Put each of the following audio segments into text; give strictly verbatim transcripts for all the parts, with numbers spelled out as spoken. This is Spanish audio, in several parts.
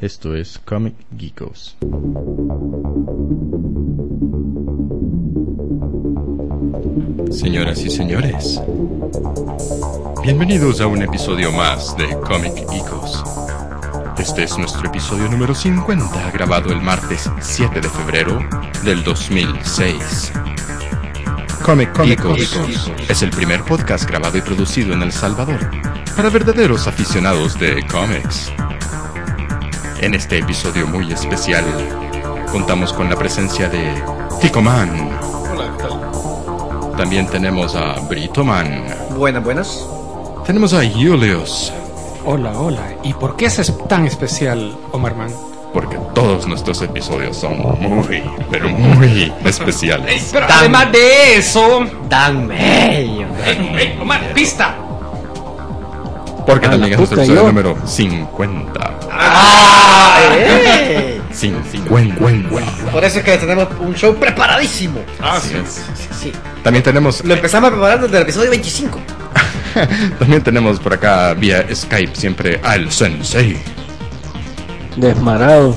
Esto es Comic Geekos. Señoras y señores, bienvenidos a un episodio más de Comic Geekos. Este es nuestro episodio número cincuenta, grabado el martes siete de febrero del dos mil seis. Comic Geekos es el primer podcast grabado y producido en El Salvador para verdaderos aficionados de cómics. En este episodio muy especial contamos con la presencia de Ticoman. Hola, ¿qué tal? También tenemos a Britoman. Buenas, buenas. Tenemos a Julius. Hola, hola. ¿Y por qué es tan especial, Omarman? Porque todos nuestros episodios son muy, pero muy especiales. Pero tan, además de eso... ¡Tan bello! ¡Ey, ey, Omar, pista! Porque Ah, también es nuestro puta, episodio yo. número cincuenta. ¡Ah! ¡Eh! cincuenta. Por eso es que tenemos un show preparadísimo. Ah, Así sí. es. Sí, sí. También tenemos... Lo empezamos a preparar desde el episodio veinticinco. También tenemos por acá vía Skype siempre al Sensei. Desmarado.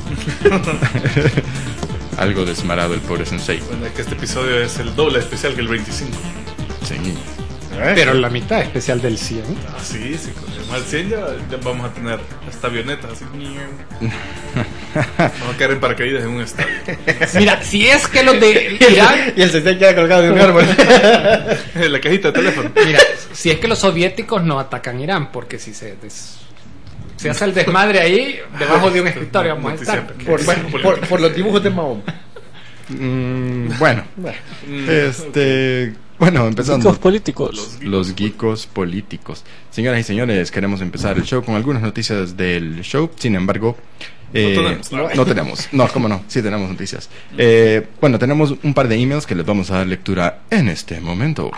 Algo desmarado el pobre Sensei. Bueno, es que este episodio es el doble especial que el veinticinco. Sí. Pero la mitad especial del cien. Ah, sí, sí, con el mal cien ya, ya vamos a tener hasta avionetas así. Vamos a caer en paracaídas en un estadio. Mira, si es que los de Irán... Y el sensei queda colgado de un árbol. En la cajita de teléfono. Mira, si es que los soviéticos no atacan Irán, porque si se... Des... Se hace el desmadre ahí, debajo de un escritorio vamos a estar. Por, por, por, por los dibujos de Mahoma. Mm, bueno. Bueno. Este... Bueno, empezando. Geekos políticos. Los geekos políticos. Señoras y señores, queremos empezar el show con algunas noticias del show. Sin embargo, eh, No tenemos. no, no tenemos. No, cómo no, sí tenemos noticias. Eh, bueno, tenemos un par de emails que les vamos a dar lectura en este momento.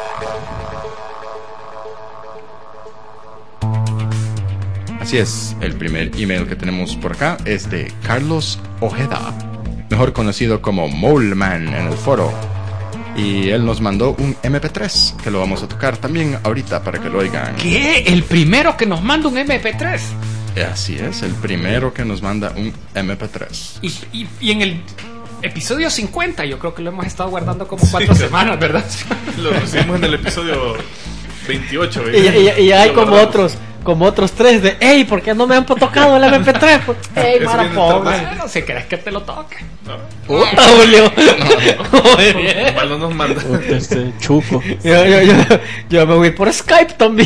Así es, el primer email que tenemos por acá es de Carlos Ojeda, mejor conocido como Moleman en el foro. Y él nos mandó un eme pe tres que lo vamos a tocar también ahorita para que lo oigan. ¿Qué? ¿El primero que nos manda un eme pe tres? Así es, el primero que nos manda un eme pe tres. Y, y, y en el episodio cincuenta, yo creo que lo hemos estado guardando como cuatro Sí, semanas, ¿verdad? Lo recibimos en el episodio veintiocho. Y, ya- y ya- y ya hay Lo como guardamos. otros, como otros tres de, ¡ey! ¿Por qué no me han tocado el eme pe tres? ¡Ey, Ese mara viene pobre! tardado. Bueno, si querés que te lo toque. No, ¡Puta, Julio! Muy bien. mal no nos manda. Puta, este chuco. Yo, yo, yo, yo me voy por Skype también.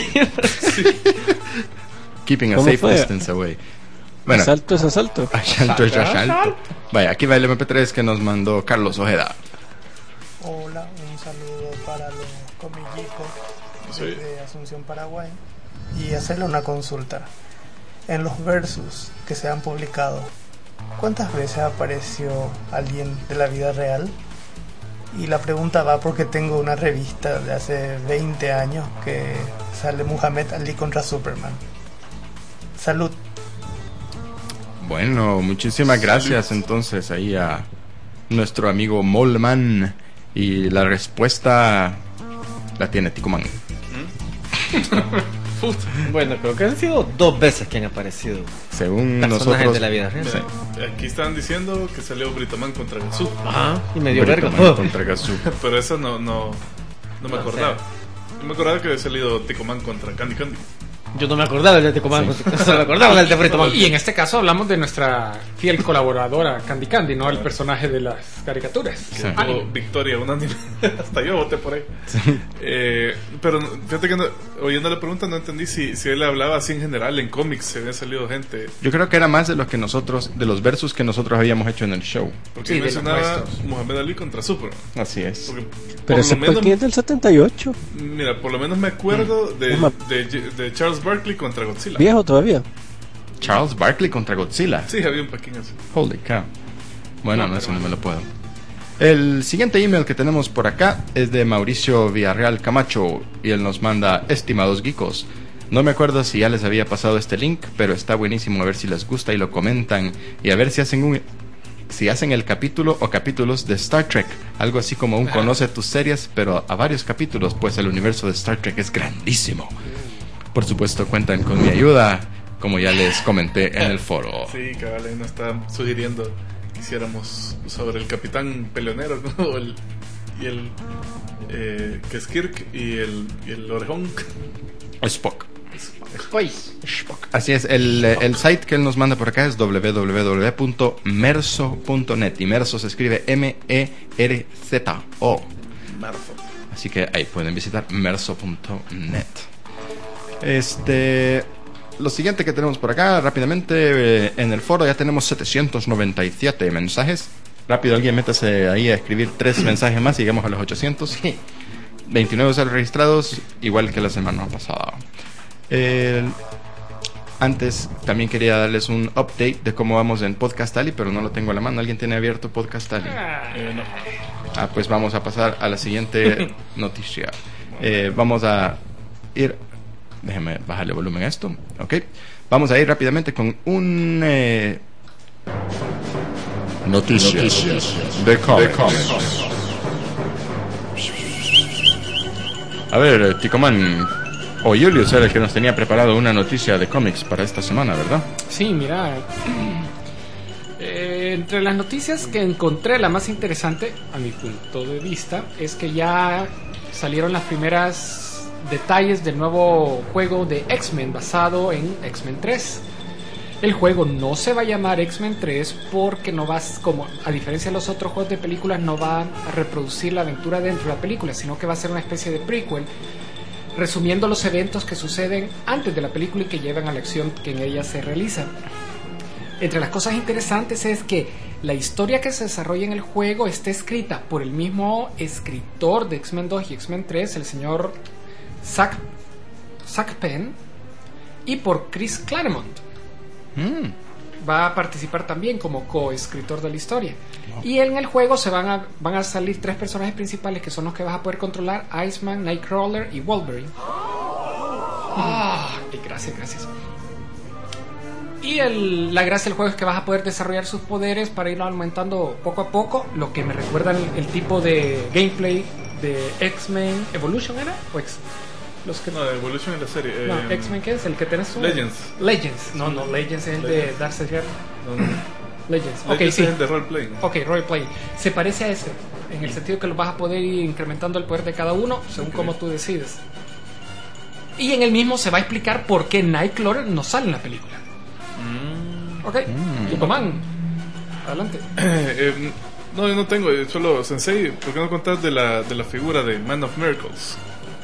Keeping a ¿Cómo safe fue? distance away. Bueno, Asalto es asalto. asalto es asalto. Vaya, aquí va el eme pe tres que nos mandó Carlos Ojeda. Hola, un saludo para los comillicos Sí. de Asunción, Paraguay, y hacerle una consulta. En los versus que se han publicado, ¿cuántas veces apareció alguien de la vida real? Y la pregunta va porque tengo una revista de hace veinte años que sale Muhammad Ali contra Superman. Salud. Bueno, muchísimas gracias entonces ahí a nuestro amigo Moleman. Y la respuesta la tiene Ticoman. Bueno, creo que han sido dos veces que han aparecido Según personajes nosotros, de la vida real. Mira, aquí estaban diciendo que salió Britoman contra Gazú. Ajá, y me dio verga. Britoman Oh. contra Gazú. Pero eso no, no, no me No acordaba. Yo me acordaba que había salido Ticoman contra Candy Candy. Yo no me acordaba del de Tecomán, solo me acordaba del de Britoman. Y en este caso hablamos de nuestra fiel colaboradora Candy Candy, no el personaje de las caricaturas. Sí. Tuvo Anime. victoria unánime. Hasta yo voté por ahí. Eh, pero no- fíjate que no- oyendo la pregunta no entendí si, si él hablaba así en general en cómics, se había salido gente. Yo creo que era más de los que nosotros, de los versos que nosotros habíamos hecho en el show. Porque Sí, de los mencionaba nuestros. Muhammad Ali contra Superman. Así es. Porque Pero por ese lo fue menos, que es del setenta y ocho. mira, por lo menos me acuerdo de, Uma- de, de Charles Barkley contra Godzilla. Viejo todavía. Charles Barkley contra Godzilla. Sí, había un pequeño así. Holy cow. Bueno, No, no, pero eso no bueno. me lo puedo. El siguiente email que tenemos por acá es de Mauricio Villarreal Camacho y él nos manda: estimados geekos, no me acuerdo si ya les había pasado este link, pero está buenísimo, a ver si les gusta y lo comentan y a ver si hacen un si hacen el capítulo o capítulos de Star Trek, algo así como un conoce tus series, pero a varios capítulos, pues el universo de Star Trek es grandísimo. Por supuesto cuentan con mi ayuda como ya les comenté en el foro. Sí, cabal, ahí nos está sugiriendo que hiciéramos sobre el capitán peleonero, ¿no? el, y el eh, que es Kirk y el, y el orejón Spock. Pues, Así es, el, el site que él nos manda por acá es doble u doble u doble u punto merso punto net y Merso se escribe M E R Z O. Marzo. Así que ahí pueden visitar merso punto net. Este, lo siguiente que tenemos por acá, rápidamente, eh, en el foro ya tenemos setecientos noventa y siete mensajes. Rápido, alguien métase ahí a escribir tres mensajes más y llegamos a los ochocientos. veintinueve usuarios registrados, igual que la semana pasada. Eh, antes también quería darles un update de cómo vamos en Podcast Alley, pero no lo tengo a la mano. ¿Alguien tiene abierto Podcast Alley? Eh, no. Ah, pues vamos a pasar a la siguiente noticia. Eh, vamos a ir... Déjeme bajarle volumen a esto. Ok. Vamos a ir rápidamente con un... Eh, noticias de cómics. A ver, Ticoman, o Julius era el que nos tenía preparado una noticia de cómics para esta semana, ¿verdad? sí, mira. Eh, entre las noticias que encontré, la más interesante, a mi punto de vista, es que ya salieron las primeras detalles del nuevo juego de X-Men basado en X-Men tres. El juego no se va a llamar X-Men tres porque no va, como a diferencia de los otros juegos de películas, no va a reproducir la aventura dentro de la película, sino que va a ser una especie de prequel, resumiendo los eventos que suceden antes de la película y que llevan a la acción que en ella se realiza. Entre las cosas interesantes es que la historia que se desarrolla en el juego está escrita por el mismo escritor de X-Men dos y X-Men tres, el señor Zach, Zach Penn, y por Chris Claremont. Mm. Va a participar también como coescritor de la historia. Wow. Y en el juego se van a, van a salir tres personajes principales que son los que vas a poder controlar: Iceman, Nightcrawler y Wolverine. Ah, y gracias, gracias. Y el, la gracia del juego es que vas a poder desarrollar sus poderes para irlo aumentando poco a poco, lo que me recuerda el, el tipo de gameplay de X-Men Evolution, ¿era? O X, los que... No, de Evolution en la serie. No, eh, X-Men, ¿qué es? El que tenés un... Legends. Legends. No, no, Legends es el de Darcy Guerra. No, no. Legends. Ok, Legends sí. es el de roleplay. Ok, roleplay. Se parece a ese, en el sentido que lo vas a poder ir incrementando el poder de cada uno según okay. como tú decides. Y en el mismo se va a explicar por qué Nightcrawler no sale en la película. Mm. Ok, mm. Superman, adelante. eh, no, yo no tengo, solo Sensei, ¿por qué no contás de la, de la figura de Man of Miracles?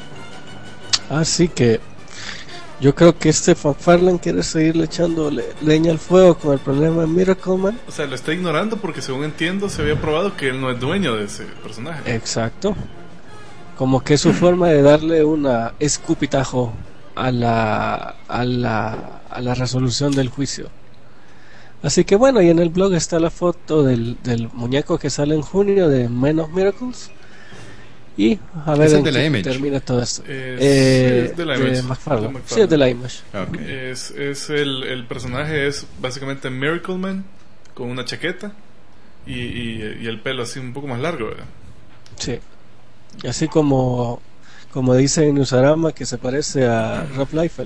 Así que yo creo que este McFarlane quiere seguirle echando le- leña al fuego con el problema de Miracle Man. O sea, lo está ignorando porque según entiendo se había probado que él no es dueño de ese personaje. Exacto. Como que es su forma de darle una escupitajo a la, a la a la resolución del juicio. Así que bueno, y en el blog está la foto del, del muñeco que sale en junio de Man of Miracles. Y a ver en qué termina todo esto. Es, eh, es de la de Image. McFarlane. De McFarlane. Sí, es de la Image. Okay. Es, es el, el personaje es básicamente Miracle Man con una chaqueta y, y, y el pelo así un poco más largo, ¿verdad? Sí. Así como como dice en Usarama que se parece a Rob Liefeld.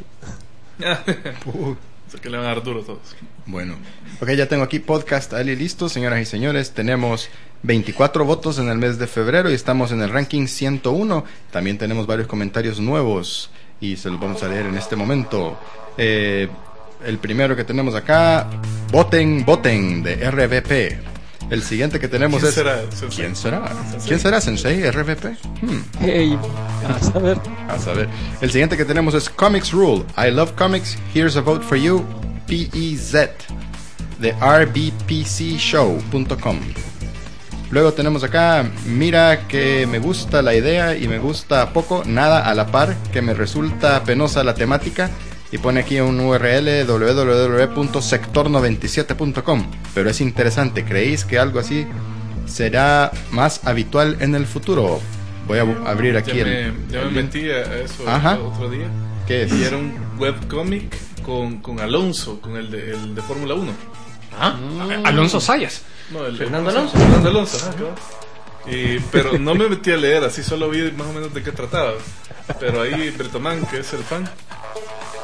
O sea que le van a dar duro todos. Bueno, ok, ya tengo aquí Podcast Ali listo, señoras y señores. Tenemos veinticuatro votos en el mes de febrero y estamos en el ranking ciento uno. También tenemos varios comentarios nuevos y se los vamos a leer en este momento. Eh, el primero que tenemos acá, voten, voten, de R V P. El siguiente que tenemos ¿Quién es... será, ¿Quién será? ¿Quién será, Sensei? ¿R V P? Hmm. Hey, a saber. A saber. El siguiente que tenemos es Comics Rule. I love comics. Here's a vote for you. P E Z de R B P C show punto com. Luego tenemos acá, mira que me gusta la idea y me gusta poco, nada a la par, que me resulta penosa la temática. Y pone aquí un U R L doble u doble u doble u punto sector noventa y siete punto com. Pero es interesante, ¿creéis que algo así será más habitual en el futuro? Voy a bu- abrir aquí ya el... me, ya el me link. metí a eso Ajá. otro día. ¿Qué es? Y era un webcomic con, con Alonso, con el de, el de Fórmula uno. ¿Ah? Alonso Sayas. No, el, Fernando ¿cómo se Alonso. llama? Fernando Alonso, ajá, claro. Y, pero no me metí a leer, así solo vi más o menos de qué trataba. Pero ahí Bretoman, que es el fan,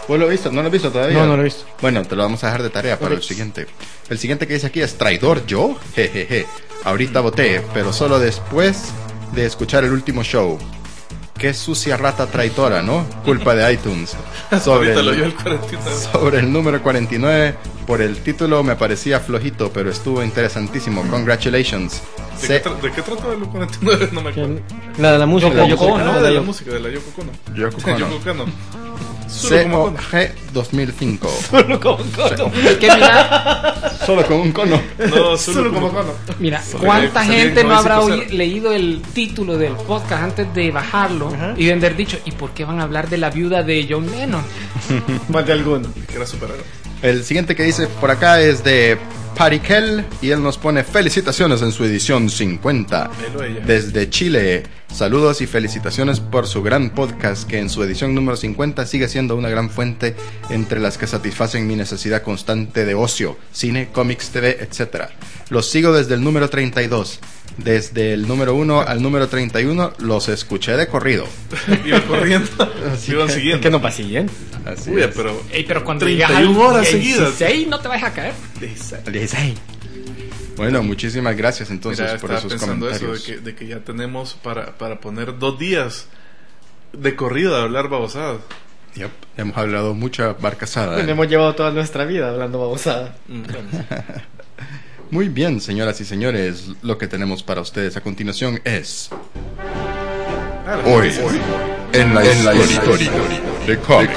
¿Vos lo has visto? ¿No lo has visto todavía? No, no lo he visto. Bueno, te lo vamos a dejar de tarea para Ok. el siguiente. El siguiente que dice aquí es ¿traidor yo? Jejeje. Ahorita voté, pero solo después de escuchar el último show. Qué sucia rata traidora, ¿no? Culpa de iTunes. Sobre Ahorita lo oyó el, el cuarenta y nueve. sobre el número cuarenta y nueve. Por el título me parecía flojito, pero estuvo interesantísimo. Congratulations. ¿De, Se- qué tra- ¿De qué trata el cuarenta y nueve? No me acuerdo. ¿Quién? La de la música. Yoko Yoko Ono, Ono, Ah, la de la Yoko- música, de la Yoko Ono. Yoko Ono. Yoko Ono. Solo C como O cono. G dos mil cinco. Es que mira, Solo con un cono. No, solo como cono. mira, Solo ¿cuánta que salía gente en no habrá novecientos oí- cero. leído el título del podcast antes de bajarlo Ajá. y de haber dicho, ¿y por qué van a hablar de la viuda de John Lennon? Más de alguno. Que era superhéroe. El siguiente que dice por acá es de Parikel y él nos pone felicitaciones en su edición cincuenta. Él o ella. Desde Chile, saludos y felicitaciones por su gran podcast que en su edición número cincuenta sigue siendo una gran fuente entre las que satisfacen mi necesidad constante de ocio, cine, cómics, T V, etcétera. Los sigo desde el número treinta y dos. Desde el número uno al número treinta y uno los escuché de corrido. Iba corriendo. Iban siguiendo. Es que no pasillen. Así Uy, es. pero. Ey, pero cuando treinta y llegas una al horas seguidas. dieciséis no te vas a caer. dieciséis. Bueno, muchísimas gracias entonces Mira, por estaba esos pensando eso, comentarios. de que, de que ya tenemos para, para poner dos días de corrido a hablar babosadas. Yep, hemos hablado mucha barcazada. Bueno, hemos llevado toda nuestra vida hablando babosada. Mm. Muy bien, señoras y señores, lo que tenemos para ustedes a continuación es Ah, las hoy noticias. en la, en la historia de cómics.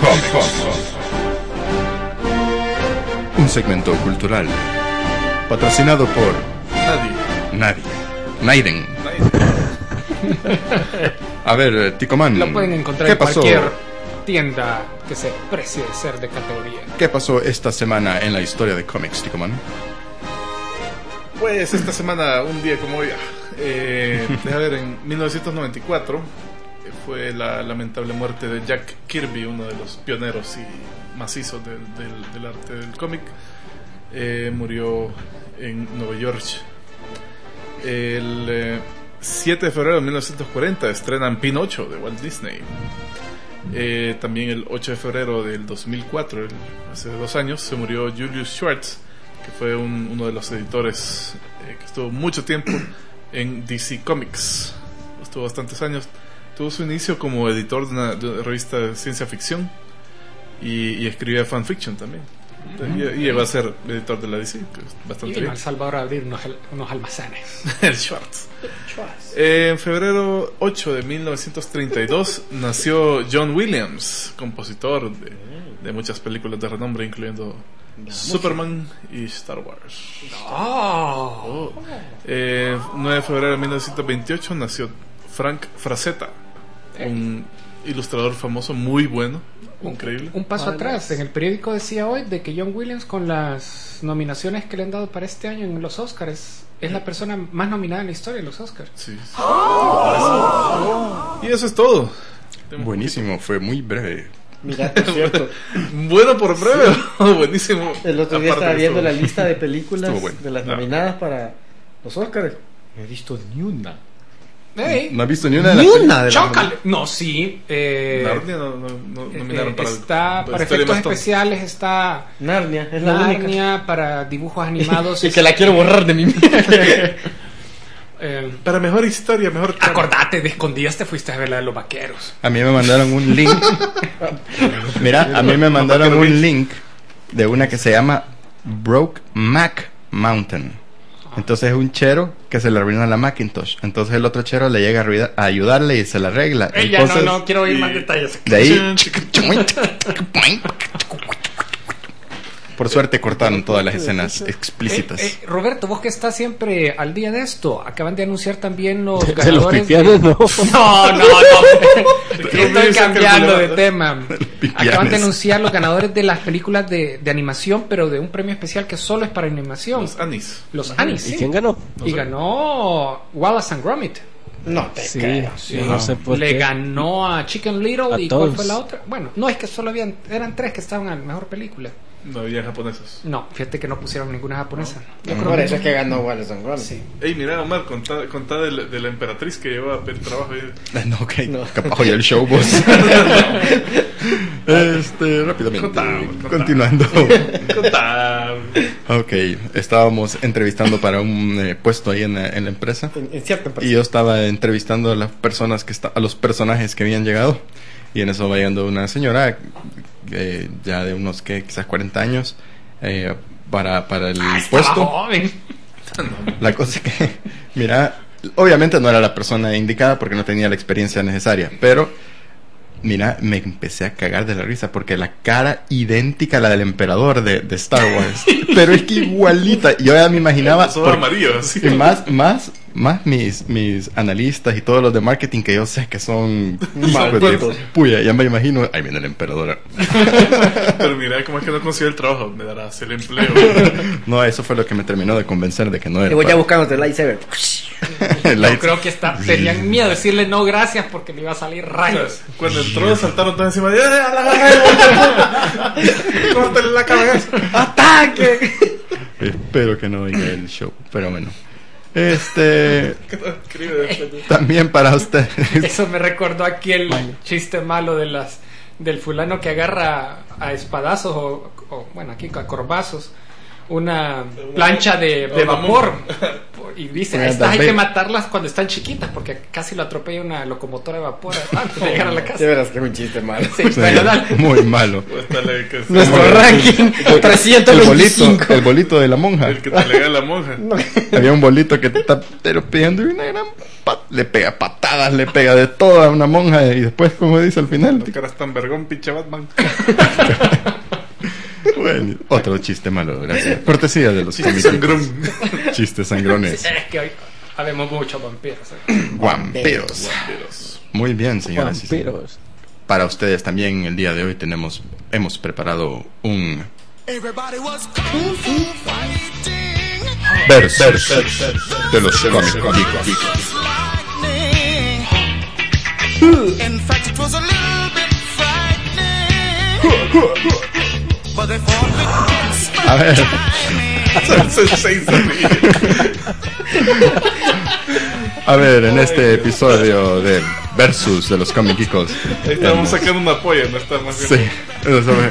Un segmento cultural patrocinado por Nadie. nadie. Naiden. Nadie. A ver, eh, Ticoman. Lo pueden encontrar ¿Qué en pasó? cualquier tienda que se precie de ser de categoría. ¿Qué pasó esta semana en la historia de cómics, Ticoman? Pues esta semana, un día como hoy, eh, deja ver, en mil novecientos noventa y cuatro eh, fue la lamentable muerte de Jack Kirby, uno de los pioneros y macizos del, del, del arte del cómic. Eh, murió en Nueva York. El eh, siete de febrero de mil novecientos cuarenta estrenan Pinocho de Walt Disney. Eh, también el ocho de febrero del dos mil cuatro, el- hace dos años, se murió Julius Schwartz, que fue un- uno de los editores eh, que estuvo mucho tiempo en D C Comics. Estuvo bastantes años. Tuvo su inicio como editor de una, de una revista de ciencia ficción y, y escribía fanfiction también. Y, y llegó a ser editor de la D C, que es Y bastante vino bien. a El Salvador a abrir unos, al- unos almacenes. El Schwartz. Eh, en febrero ocho de mil novecientos treinta y dos nació John Williams, compositor de, de muchas películas de renombre, incluyendo Superman y Star Wars. Oh. Eh, nueve de febrero de mil novecientos veintiocho nació Frank Frazetta, un ilustrador famoso muy bueno, increíble. Un paso atrás, en el periódico decía hoy de que John Williams, con las nominaciones que le han dado para este año en los Oscars, es la persona más nominada en la historia de los Oscars. Sí, sí. Y eso es todo. Buenísimo, fue muy breve. Mira, por cierto, Bueno por breve, buenísimo. el otro día Aparte estaba de viendo todo. la lista de películas Estuvo bueno. de las Ah. nominadas para los Oscars. No he visto ni una. ¡Ey! ¿No has visto ni una de las Ni películas? una de las ¡Chócale! No, sí. Eh, Narnia no, no, no eh, nominaron eh, para está la para historia efectos más tonta. especiales, está Narnia, es la única. Narnia, para dibujos animados. Y que la quiero borrar de mi mente. eh, Para mejor historia, mejor trama. acordate, de escondidas te fuiste a ver la de los vaqueros. A mí me mandaron un link. Mira, a mí me mandaron un link de una que se llama Broke Mac Mountain. Entonces es un chero que se le arruina la Macintosh. Entonces el otro chero le llega a, arruinar- a ayudarle y se la arregla. Ella Entonces, no, no quiero oír y- más detalles. de ahí. Por suerte cortaron todas las escenas explícitas. Eh, eh, Roberto, vos que estás siempre al día de esto, acaban de anunciar también los De los ganadores. pipianes, no. No, no, no. Creo que Estoy dice cambiando que de el tema. pipianes. Acaban de anunciar los ganadores de las películas de, de animación, pero de un premio especial que solo es para animación. Los Anis. Los Annies, ¿Y sí. quién ganó? Y ganó Wallace and Gromit. No te Sí, creo. sí, no sé por Le qué. ganó a Chicken Little. A ¿Y cuál todos. fue la otra? Bueno, no, es que solo habían, eran tres que estaban en la mejor película. No había japoneses. No, fíjate que no pusieron ninguna japonesa. Yo Por creo que eso es que ganó Wallace and Gromit. sí. Ey, mira, Omar, contá, contá de, la, de la emperatriz que lleva a pedir trabajo ahí. No, ok. No. Capaz hoy el show, vos. este, rápidamente. Contamos, contamos. Continuando. Contá. Ok, estábamos entrevistando para un eh, puesto ahí en la, en la empresa. En, en cierta Y yo estaba entrevistando a las personas que está, a los personajes que habían llegado. Y en eso va llegando una señora eh, ya de unos que quizás cuarenta años eh, para, para el Ah, estaba puesto. joven. La cosa es que, mira, obviamente no era la persona indicada porque no tenía la experiencia necesaria, pero mira, me empecé a cagar de la risa porque la cara idéntica a la del emperador de, de Star Wars, pero es que igualita. Yo ya me imaginaba, Son por- amarillos, así. y más, más, más mis, mis analistas y todos los de marketing que yo sé que son hijos de puya, ya me imagino, ahí viene el emperador. Pero mira, ¿cómo es que no consiguió el trabajo? Me darás el empleo. No, eso fue lo que me terminó de convencer de que no era. Y voy ya para- buscando el lightsaber. La- Yo creo que está, tenían miedo de decirle no gracias porque le iba a salir rayos. Cuando entró, saltaron todos encima de ¡eh, a la agarré! ¡Córtale la cabeza! ¡Ataque! Espero que no venga el show, pero bueno. Este, Escribe. también para usted. Eso me recordó aquel chiste malo de las del fulano que agarra a espadazos o, o, bueno, aquí a corbazos una plancha de, de Una vapor y dice, Una estas hay Darth que Vader. matarlas cuando están chiquitas porque casi lo atropella una locomotora de vapor antes de llegar a la De casa. veras que es un chiste malo. Sí, bueno, dale. Muy malo. Pues dale, que es Nuestro como el- ranking trescientos El bolito, veinticinco. el bolito de la monja. El que te lega la monja. Había un bolito que te está pero pidiendo y una gran pat- le pega patadas, le pega de todo a una monja y después, como dice al final, Tu cara es tan vergón, pinche Batman. bueno, otro chiste malo, gracias. Cortesía de los Chiste cómicos. sangrón. Chistes sangrones. Es que hoy habemos muchos vampiros. ¿eh? Vampiros. Vampiros. Muy bien, señoras y señores. Vampiros. Para ustedes también el día de hoy tenemos hemos preparado un versus de los cómicos. In fact, it was a little bit frightening. But they fought with A ver, Hace seis años. a ver, en este episodio de versus de los cómicos. Ahí estábamos sacando una polla, no está más Sí, bien. eso fue.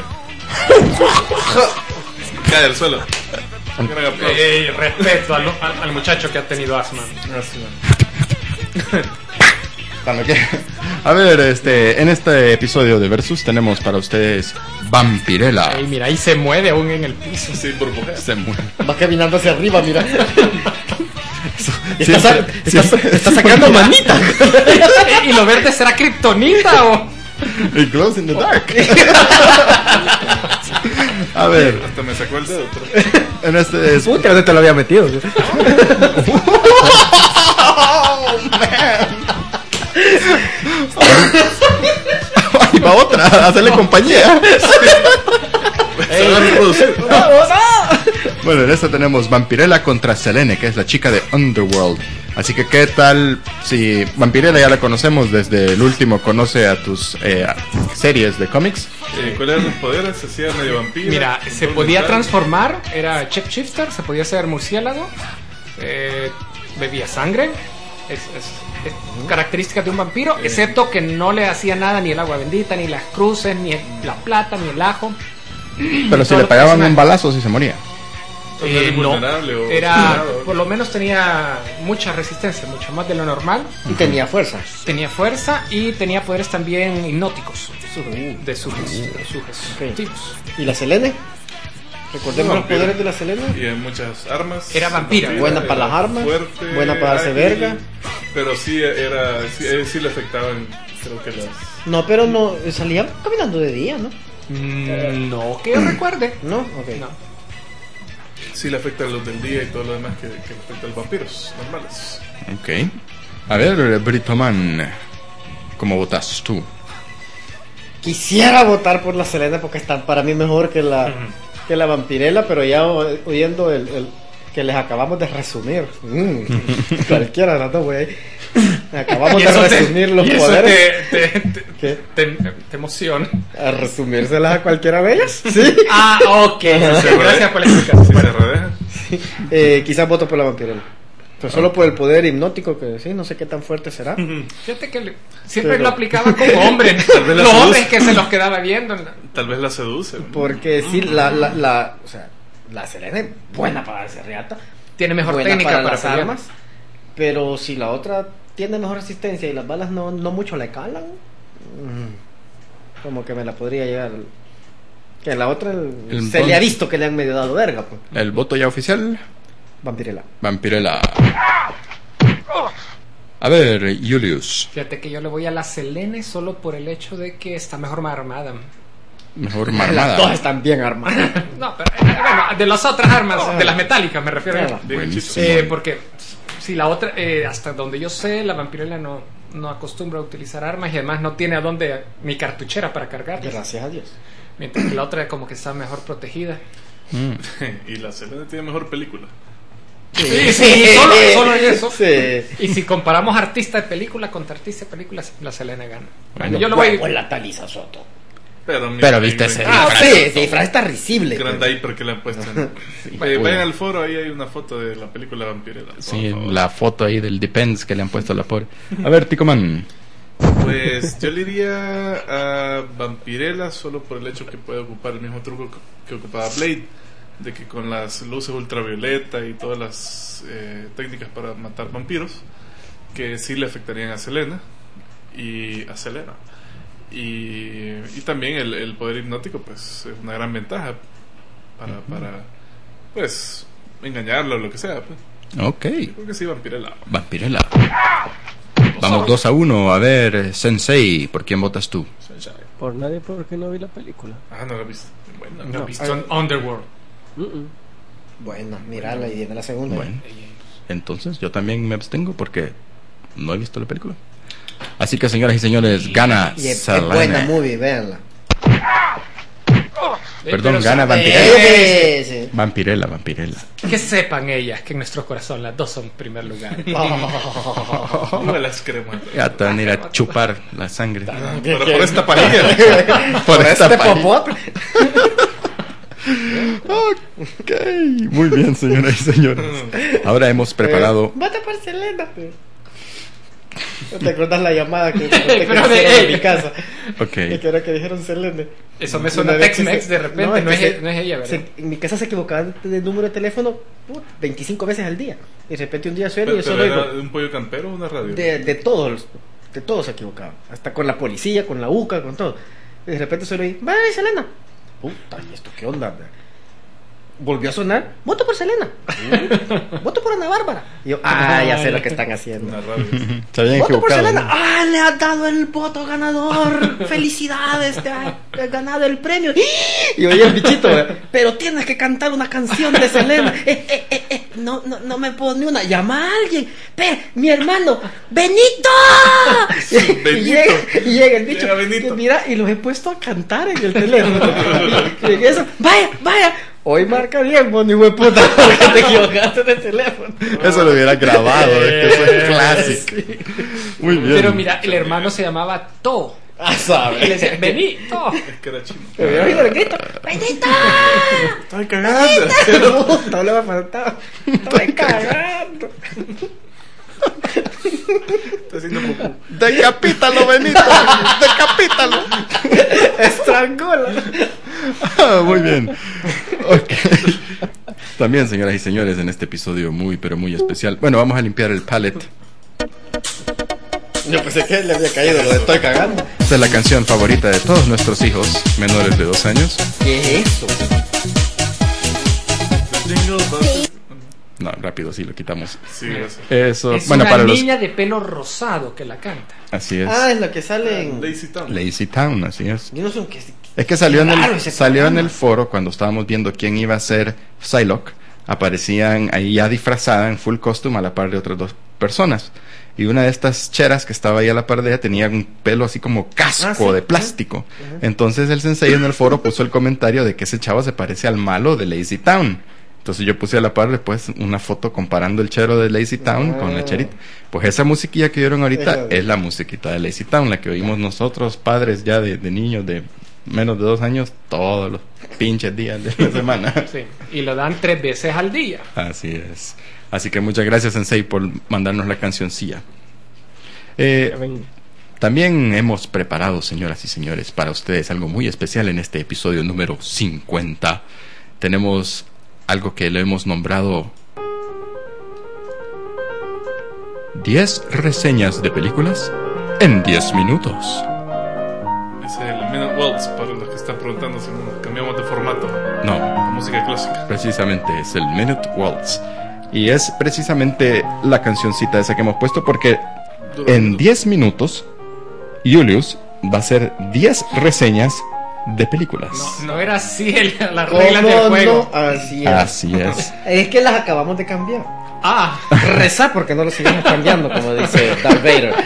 Cae del suelo. Un gran aplauso. Ey, respeto al, al- al muchacho que ha tenido asma. Así, man. Cuando quiera. A ver, este, en este episodio de versus tenemos para ustedes Vampirella. Ey, mira, ahí se mueve aún en el piso. Sí, burbujeas. Se muere. Va caminando hacia arriba, mira. Siempre- Está, sa- está, siempre- está sacando manita. ¿Y lo verde será kriptonita o...? It glows in the dark. A ver, Hasta me sacó el dedo. Pero... en este es... Puta, ¿dónde te lo había metido? Ahí va otra, a hacerle compañía. Se va a reproducir. Bueno, en esta tenemos Vampirella contra Selene, que es la chica de Underworld. Así que, ¿qué tal si Vampirella ya la conocemos desde el último Conoce a tus eh, series de cómics? Eh, ¿Cuáles eran los poderes? Se hacía medio vampiro. Mira, se Doble podía tal. transformar, era shapeshifter, se podía hacer murciélago, eh, bebía sangre, es, es- es característica de un vampiro, excepto que no le hacía nada ni el agua bendita, ni las cruces, ni el- la plata, ni el ajo. Pero si Todo le lo pegaban personal. un balazo, si se moría. Entonces era Eh, no, invulnerable o era, vulnerado. por lo menos tenía mucha resistencia, mucho más de lo normal. Y tenía fuerza. Tenía fuerza y tenía poderes también hipnóticos, de sugestivos. ¿Y la Selene? Recordemos los Vampiro. poderes de la Selene. Y en muchas armas. Era vampira. Buena para era las armas, fuerte, buena para darse ágil, verga. Pero sí era. Sí, eh, sí le afectaban, creo que las. No, pero no. Salía caminando de día, ¿no? Mm, No que yo recuerde. No, ok. No. Sí le afecta a los del día y todo lo demás que, que le afecta a los vampiros normales. Ok. A ver, Britoman, ¿cómo votas tú? Quisiera votar por la Selene porque está para mí mejor que la, que la Vampirella, pero ya o- oyendo el, el que les acabamos de resumir. mm, cualquiera de las dos, güey. Acabamos Y de eso te- resumir los y eso poderes. te, te, te, ¿Qué? te, te emociona. ¿A resumírselas a cualquiera de ellas? Sí. Ah, ok. Se Gracias por la Si explicación. se redeja. Eh, quizás voto por la vampirela. Pero solo por el poder hipnótico que sí, no sé qué tan fuerte será. Fíjate que le- siempre Pero- lo aplicaba como hombre. vez la Los hombres seduce. que se los quedaba viendo. Tal vez la seduce. Porque sí, la, la, la, o sea, la Selena es buena para darse riata. Tiene mejor buena técnica para, para, las pelear. armas. Pero si la otra tiene mejor resistencia y las balas no, no mucho le calan, mm, como que me la podría llegar. Que la otra el- El se don- le ha visto que le han medio dado verga, pues. El voto ya oficial. Vampirela. Vampirella. A ver, Julius. Fíjate que yo le voy a la Selene solo por el hecho de que está mejor armada. Mejor Las dos marmada. están bien armadas. No, pero eh, bueno, de las otras armas, de las metálicas me refiero. Claro. yo. Bien Buenísimo. Eh, porque si la otra, eh, hasta donde yo sé, la vampirela no, no acostumbra a utilizar armas y además no tiene a dónde ni cartuchera para cargarlas. Gracias a Dios. Mientras que la otra como que está mejor protegida. Mm. Y la Selena tiene mejor película. Sí, sí, solo, solo en eso. Sí. Y si comparamos artista de película contra artista de película, la Selena gana. Bueno, yo lo voy. Pues la Talisa Soto. Pero, mira, Pero ahí viste ven- ese Ah, disfraz. sí, sí, Fran está risible. Gran pues. diaper que le han puesto. Sí. Vaya- Vayan al foro, ahí hay una foto de la película Vampirella. por Sí, favor. la foto ahí del Depends que le han puesto a la pobre. A ver, Ticoman. Pues yo le iría a Vampirella solo por el hecho que puede ocupar el mismo truco que- que ocupaba Blade, de que con las luces ultravioleta y todas las eh, técnicas para matar vampiros, que sí le afectarían a Selena y a Selena. Y, y también el, el poder hipnótico pues es una gran ventaja para, para pues engañarlo o lo que sea. Pues. Ok. Yo creo que sí, Vampirella. Vampirella. Vamos dos a uno. A ver, Sensei, ¿por quién votas tú? Por nadie porque no vi la película. Ah, no lo he visto. Bueno, No, No. he visto en Underworld. Mm-mm. Bueno, mírala y viene la segunda. Bueno, entonces yo también me abstengo porque no he visto la película. Así que, señoras y señores, gana Y es, es Selena. buena movie, véanla. Perdón, Pero, gana eh, Vampirella. Eh, sí. Vampirella, Vampirella. Que sepan ellas que en nuestro corazón las dos son primer lugar. no las cremas. Ya te van a ir a chupar la sangre. Pero por esta parilla. Por esta este parilla. popot. Ok, muy bien, señoras y señores. Ahora hemos preparado. Vota por Selena. ¿No te acuerdas la llamada que, que, Pero que de- hicieron en mi casa? Ok. Y que era que dijeron Selena. Eso me suena Una vez que Tex-Mex se- de repente, no, es es, que e- se- no es ella, ¿verdad? se- en mi casa se equivocaban de número de teléfono put, veinticinco veces al día. Y de repente un día suena y Pero, yo pero solo era digo. de un pollo campero o una radio. De, de todos, de todos se equivocaban. Hasta con la policía, con la U C A, con todo. Y de repente solo oí, vale, Selena. Puta, ¿y esto qué onda? Volvió a sonar, voto por Selena. Voto por Ana Bárbara. Y yo, ah, ya sé lo que están haciendo. Una radio. Se habían Voto por equivocado. Selena. ¿no? Ah, le ha dado el voto ganador. Felicidades, te ha, te ha ganado el premio. Y oye el bichito, ¿eh? Pero tienes que cantar una canción de Selena. Eh, eh, eh, eh. No, no, no me puedo ni una. Llama a alguien. Pe, mi hermano, Benito. Y, Benito. llega, y llega el bicho. Llega Benito. que mira, y los he puesto a cantar en el teléfono. Y en eso, vaya, vaya. Hoy marca bien, Bonnie, hueputa, porque te equivocaste de teléfono. Eso lo hubiera grabado, es que eso es clásico. Muy bien. Pero mira, el hermano se llamaba To. Ah, Y le sabes. decía, vení, To. Es que era chino. Me hubiera oído el grito. ¡Benito! Estoy cagando. Puta, no me faltaba. Estoy cagando. Estoy haciendo popó. Decapítalo, Benito. Decapítalo. Estrangula. Ah, muy bien. Ok. También, señoras y señores, en este episodio muy, pero muy especial. Bueno, vamos a limpiar el palette. Yo pensé que le había caído lo de estoy cagando. Esta es la canción favorita de todos nuestros hijos menores de dos años. ¿Qué es eso? Jingle bells. No, rápido, sí, lo quitamos. Sí, gracias. Eso, Es bueno, una para los. niña de pelo rosado que la canta. Así es. Ah, es lo que sale en. Lazy Town. Lazy Town, así es. Yo no sé qué. Es que salió en Qué raro el ese salió en programa. el foro cuando estábamos viendo quién iba a ser Psylocke. Aparecían ahí ya disfrazada en full costume a la par de otras dos personas. Y una de estas cheras que estaba ahí a la par de ella tenía un pelo así como casco Ah, sí. de plástico. Entonces el sensei en el foro puso el comentario de que ese chavo se parece al malo de Lazy Town. Entonces yo puse a la par después una foto comparando el chero de Lazy Town Ah. con la cherita. Pues esa musiquilla que oyeron ahorita Esa- es la musiquita de Lazy Town, la que oímos nosotros, padres ya de, de niños de menos de dos años, todos los pinches días de la semana. Sí, y lo dan tres veces al día. Así es. Así que muchas gracias, Sensei, por mandarnos la cancioncilla. Eh, también hemos preparado, señoras y señores, para ustedes algo muy especial en este episodio número cincuenta. Tenemos algo que le hemos nombrado diez reseñas de películas en diez minutos. Es el Minute Waltz, para los que están preguntando si no cambiamos de formato. No, La música clásica. precisamente es el Minute Waltz. Y es precisamente la cancioncita esa que hemos puesto porque en diez minutos Julius va a hacer diez reseñas de películas. No, no era así el- las ¿Cómo reglas del juego. no? Así es. Así es. Es que las acabamos de cambiar. Ah, Rezar porque no lo sigamos cambiando, como dice Darth Vader.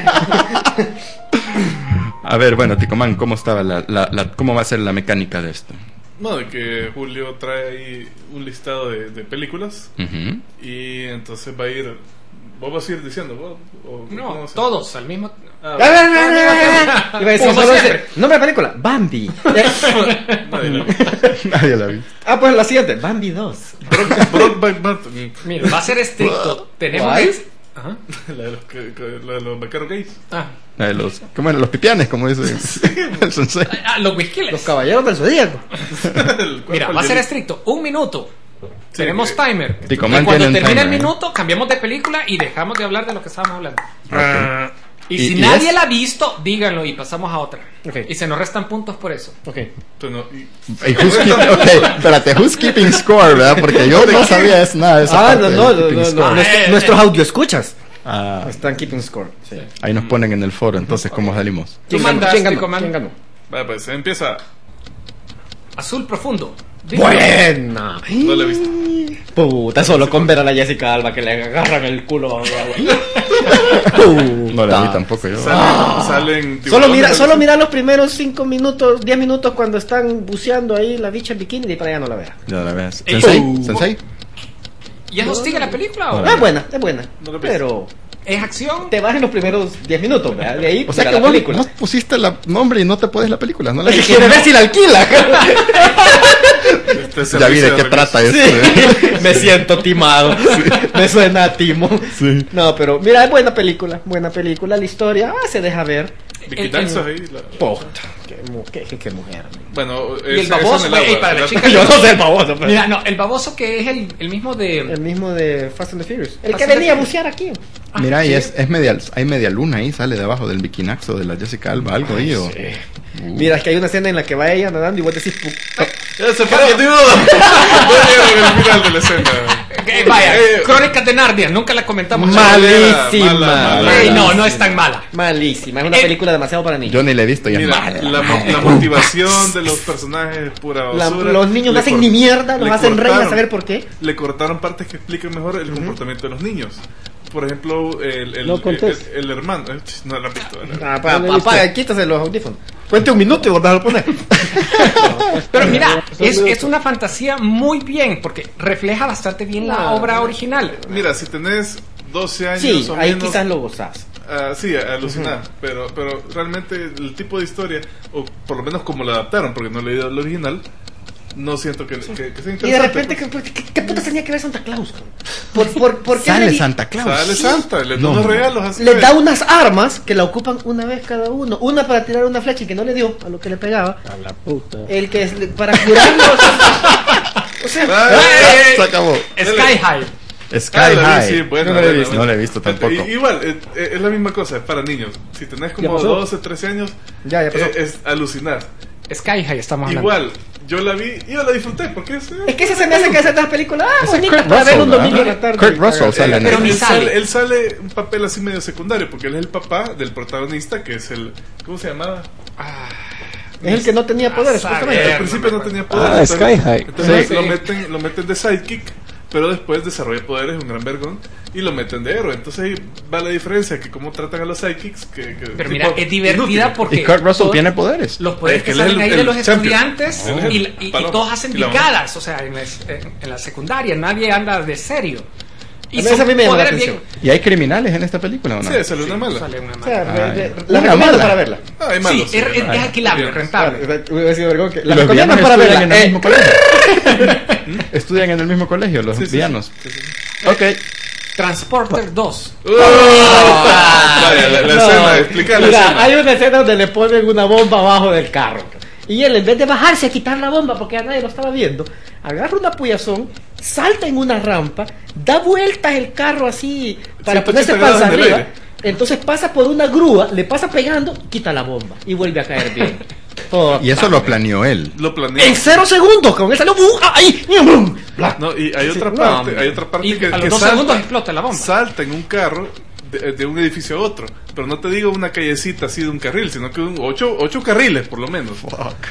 A ver, bueno, Ticoman, ¿cómo estaba la, la, la- cómo va a ser la mecánica de esto? No, de que Julio trae ahí un listado de, de películas Ujú. y entonces va a ir. ¿Vos vas a ir diciendo? ¿Vos? ¿O cómo no, va a ser? todos al mismo. Ah, Iba a decir, Como solo siempre. dice, nombre de la película, Bambi. nadie la vio. Nadie la vi. Ah, pues la siguiente, Bambi dos. Brock- Brokeback Mountain. Mira, va a ser estricto. Tenemos. ¿Cuál? ex- Ajá. La de los, que- que- la de los vaqueros gays. Ah, La de los, ¿cómo eran? Los pipianes, como dice el Sensei. ah, los whiskiles. Los caballeros del zodíaco. El cuerpo Mira, al va a ser hielito. estricto. Un minuto. Sí, Tenemos que- timer. Tico Y Man cuando tiene un termine el timer, ¿eh? minuto, cambiamos de película y dejamos de hablar de lo que estábamos hablando. Ok. Y, Y- si y nadie es- la ha visto, díganlo y pasamos a otra. Ok. Y se nos restan puntos por eso. Ok. Entonces, no, y- Y who's keep- ok, espérate, who's keeping score, ¿verdad? Porque yo no sabía es nada de esa Ah, parte no, del no, no, keeping no, score. no, nuestro- Eh, nuestros audio escuchas Ah, están keeping score. Sí. ahí nos ponen en el foro, entonces, ¿cómo salimos? Tú ¿Quién ganó? mandas, ¿Quién ganó? Tico Man. ¿Quién ganó? Vale, pues empieza. Azul profundo. Dígalo. Buena. No la he visto. Puta, solo con ver a la Jessica Alba que le agarran el culo. No la vi tampoco yo. Salen, salen Solo tiburones, mira, algo solo así. mira los primeros cinco minutos, diez minutos cuando están buceando ahí la bicha en bikini y de ahí para allá no la veas. Ya la ves. Ey, ¿Sensei? uh. ¿Sensei? ¿Ya nos sigue la película o? Hola. Es buena, es buena. No lo ves. Pero ¿Es acción? te vas en los primeros diez minutos, ¿verdad? De ahí O sea mira que la vos película. vos pusiste el nombre y no te puedes la película, ¿no la Si viste? quieres ver si la alquila. Este Ya vi de servicio qué de trata regreso. esto. ¿eh? Me siento timado. Me suena a timo. Sí. No, pero mira, es buena película. Buena película. La historia ah, se deja ver. Vicky El- Danza el- ahí. la- Puta, qué, mu- qué, qué- qué mujer. Bueno, Y el es- baboso, es en güey, agua. para la La- chica- Yo no sé el baboso, pero. Mira, no, el baboso que es el, el mismo de. El mismo de Fast and the Furious. El Fast que and the venía a Furious. bucear aquí. Ah, Mira, y sí. es, es media, hay media luna ahí, sale debajo del bikinaxo de la Jessica Alba, algo ahí. O... Uh. Mira, es que hay una escena en la que va ella nadando y vos decís, puta. Ya se fue, tío. Ya llegaron al final de la escena. Eh, vaya, Eh, Crónicas de Narnia, nunca la comentamos. Malísima. Mala, mala, Ey, no, malísima. no es tan mala. Malísima. Es una Eh, película demasiado para niños. Yo ni la he visto y es Mira, mala. la, mo- la motivación de los personajes es pura La- basura. los niños no Le hacen cor- ni mierda, los le hacen reír a cortaron- saber por qué. Le cortaron partes que explican mejor el comportamiento de los niños. Por ejemplo, el, el, No el, contés. el- el hermano. eh, No lo han visto. ¿verdad? Ah, pa- No lo he visto. apaga, quítase los audífonos. Cuente un minuto y volvás a poner. Pero mira, Son es, minutos. es una fantasía muy bien, porque refleja bastante bien la No. obra original. Mira, si tenés doce años Sí, o ahí menos, quizás lo gozás. ah, sí, alucinar. pero, pero realmente el tipo de historia, o por lo menos como la adaptaron, porque no he leído el original, no siento que, que, que sea interesante. Y de repente, pues. ¿qué, qué, qué putas tenía que ver Santa Claus? Por, por, ¿por qué Sale le, di- Santa Claus. Sale Santa, le da No. unos regalos así. le da unas armas que la ocupan una vez cada uno? Una para tirar una flecha y que no le dio a lo que le pegaba. A la puta. El que es para curarlos. O sea, Ah, Ya, se acabó. Sky High. Sky Ah, la vi, High. sí, buena, no la he buena, visto. buena. No la he visto tampoco. I- igual, eh, eh, es la misma cosa, es para niños. Si tenés ¿Ya como pasó? doce, trece años, ya, ya pasó. eh, es alucinar. Sky High estamos hablando. Igual, yo la vi y yo la disfruté, porque es... eh, Es que ese se me hace que hace estas películas ah, Ese bonitas Kurt para ver Russell, un domingo en ¿verdad? la tarde. Kurt Russell sale en él, Pero ni él sale. sale. Él sale un papel así medio secundario, porque él es el papá del protagonista, que es el... ¿Cómo se llamaba? Es el que no tenía poderes, A saber. supuestamente. Al principio no tenía poderes. Ah, entonces- Sky High. Entonces Sí. lo, meten, lo meten de sidekick, pero después desarrolla poderes, un gran vergón. y lo meten de héroe. Entonces ahí va la diferencia, que cómo tratan a los sidekicks. Que, que Pero tipo mira, es divertida inútiles. porque Y Kurt Russell todo- tiene poderes. los poderes Es que que él es salen el- ahí de el los champion. estudiantes Oh. y, y- y Paloma. todos hacen Y la- picadas, o sea, en la, en, en la secundaria nadie anda de serio. Y A mí esa a mí me llama la poderes atención. ¿Y hay criminales en esta película o no? Sí, sale una mala. Sale una O sea, mala. re- Ay. re- la Una recomiendo mala. para verla. Ah, hay Sí, malos, es, es- hay es alquilable, malos. rentable. Hubiera sido vergón que- ¿Y La los recomiendo villanos para estudian verla. en el Eh, mismo colegio? Estudian en el mismo colegio los Sí, sí, villanos. sí, sí, sí. Ok. Transporter dos. Vaya, la, la No, escena, explica la mira, escena. hay una escena donde le ponen una bomba abajo del carro. Y él, en vez de bajarse a quitar la bomba porque a nadie lo estaba viendo, agarra una puyazón, salta en una rampa, da vueltas el carro así para ciento ponerse ochenta panza grados en el arriba. aire. Entonces pasa por una grúa, le pasa pegando, quita la bomba y vuelve a caer bien. Todo Y eso lo planeó él. Lo planeó. en cero segundos, con él salió ¡bum! ¡Ay! ¡Y bum! Bla. No, y hay otra no, parte, hombre. hay otra parte Y que, a los que dos salta, segundos explota la bomba. salta en un carro de, de un edificio a otro, pero no te digo una callecita así de un carril, sino que un ocho, ocho carriles por lo menos.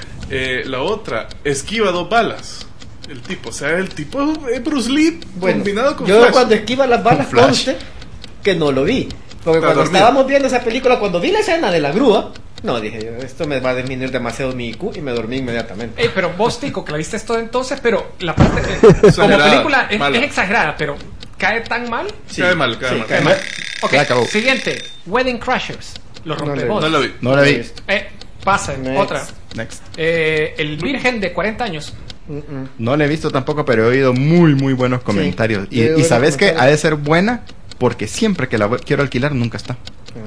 Eh, la otra, esquiva dos balas. El tipo, o sea, el tipo es Bruce Lee Bueno, combinado con yo Flash. cuando esquiva las balas Con Flash. conste que no lo vi. Porque Estaba cuando dormido. estábamos viendo esa película, cuando vi la escena de la grúa, no, dije yo, esto me va a disminuir demasiado mi I Q y me dormí inmediatamente. Ey, pero vos, Tico, que la viste esto entonces, pero la parte eh, como Exagerada, película es, mala. es exagerada, pero cae tan mal. Cae mal, cae sí, mal. cae mal. Ok, Ya acabó. siguiente, Wedding Crashers, los No la vi. rompebodas. No lo vi. No la vi. Eh, pasa, Next. otra. Next. Eh, el virgen de cuarenta años. Mm-mm. No la he visto tampoco, pero he oído muy, muy buenos comentarios. Sí, he y, oído y sabes que comentarios. ha de ser buena porque siempre que la voy- quiero alquilar nunca está.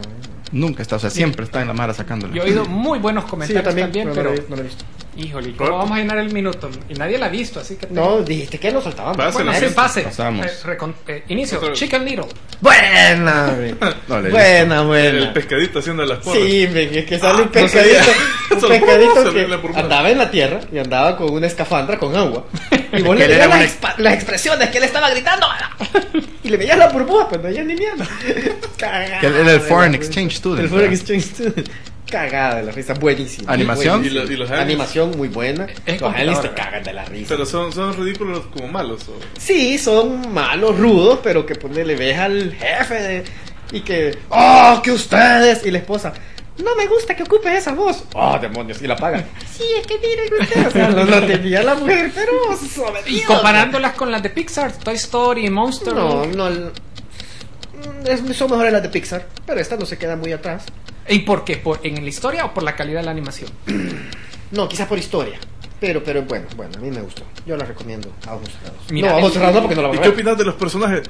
Nunca está, o sea, siempre está en la mara sacándola. Yo he oído muy buenos Sí, yo comentarios también, también, no, pero no, lo he- no lo he visto. híjole, ¿cómo vamos a llenar el minuto? Y nadie la ha visto, así que No, dijiste que lo soltábamos. Pásala, bueno, sí, Next. pase. Pasamos. Eh, recon- eh, inicio, Otra vez. Chicken Little. Buena, hombre. No la he buena, El buena. pescadito haciendo las porras. Sí, ven, es que sale un no pescadito, sabía. un Solo pescadito salió que la burbuja. andaba en la tierra y andaba con una escafandra con agua. Y vos Que le él veías era las, un expa- las expresiones que él estaba gritando. Y le veías la burbuja, pues no había ni mierda. Cagada Que él era el de la Foreign risa. Exchange Student, El Foreign ¿verdad? Exchange Student. Cagada de la risa, buenísima. ¿Animación? buenísima. Y lo- y los aliens. Animación muy buena. Es Los aliens te complicado. cagan de la risa. Pero son, son ridículos como malos. o- Sí, son malos, rudos, pero que pues, le ves al jefe de- y que, oh, que ustedes, y la esposa, no me gusta que ocupes esa voz. Oh, demonios, y la paga. Sí, es que miren ustedes, o sea, no, no tenía la mujer, pero Y comparándolas con las de Pixar, Toy Story, Monster. No, no, el- es- son mejores las de Pixar, pero esta no se queda muy atrás. ¿Y por qué? ¿Por, ¿En la historia o por la calidad de la animación? No, quizás por historia. Pero, pero bueno, bueno, a mí me gustó. Yo la recomiendo a ojos cerrados. Mira, no, a ojos el- cerrados no, porque no la voy ¿Y a qué ver. opinas de los personajes?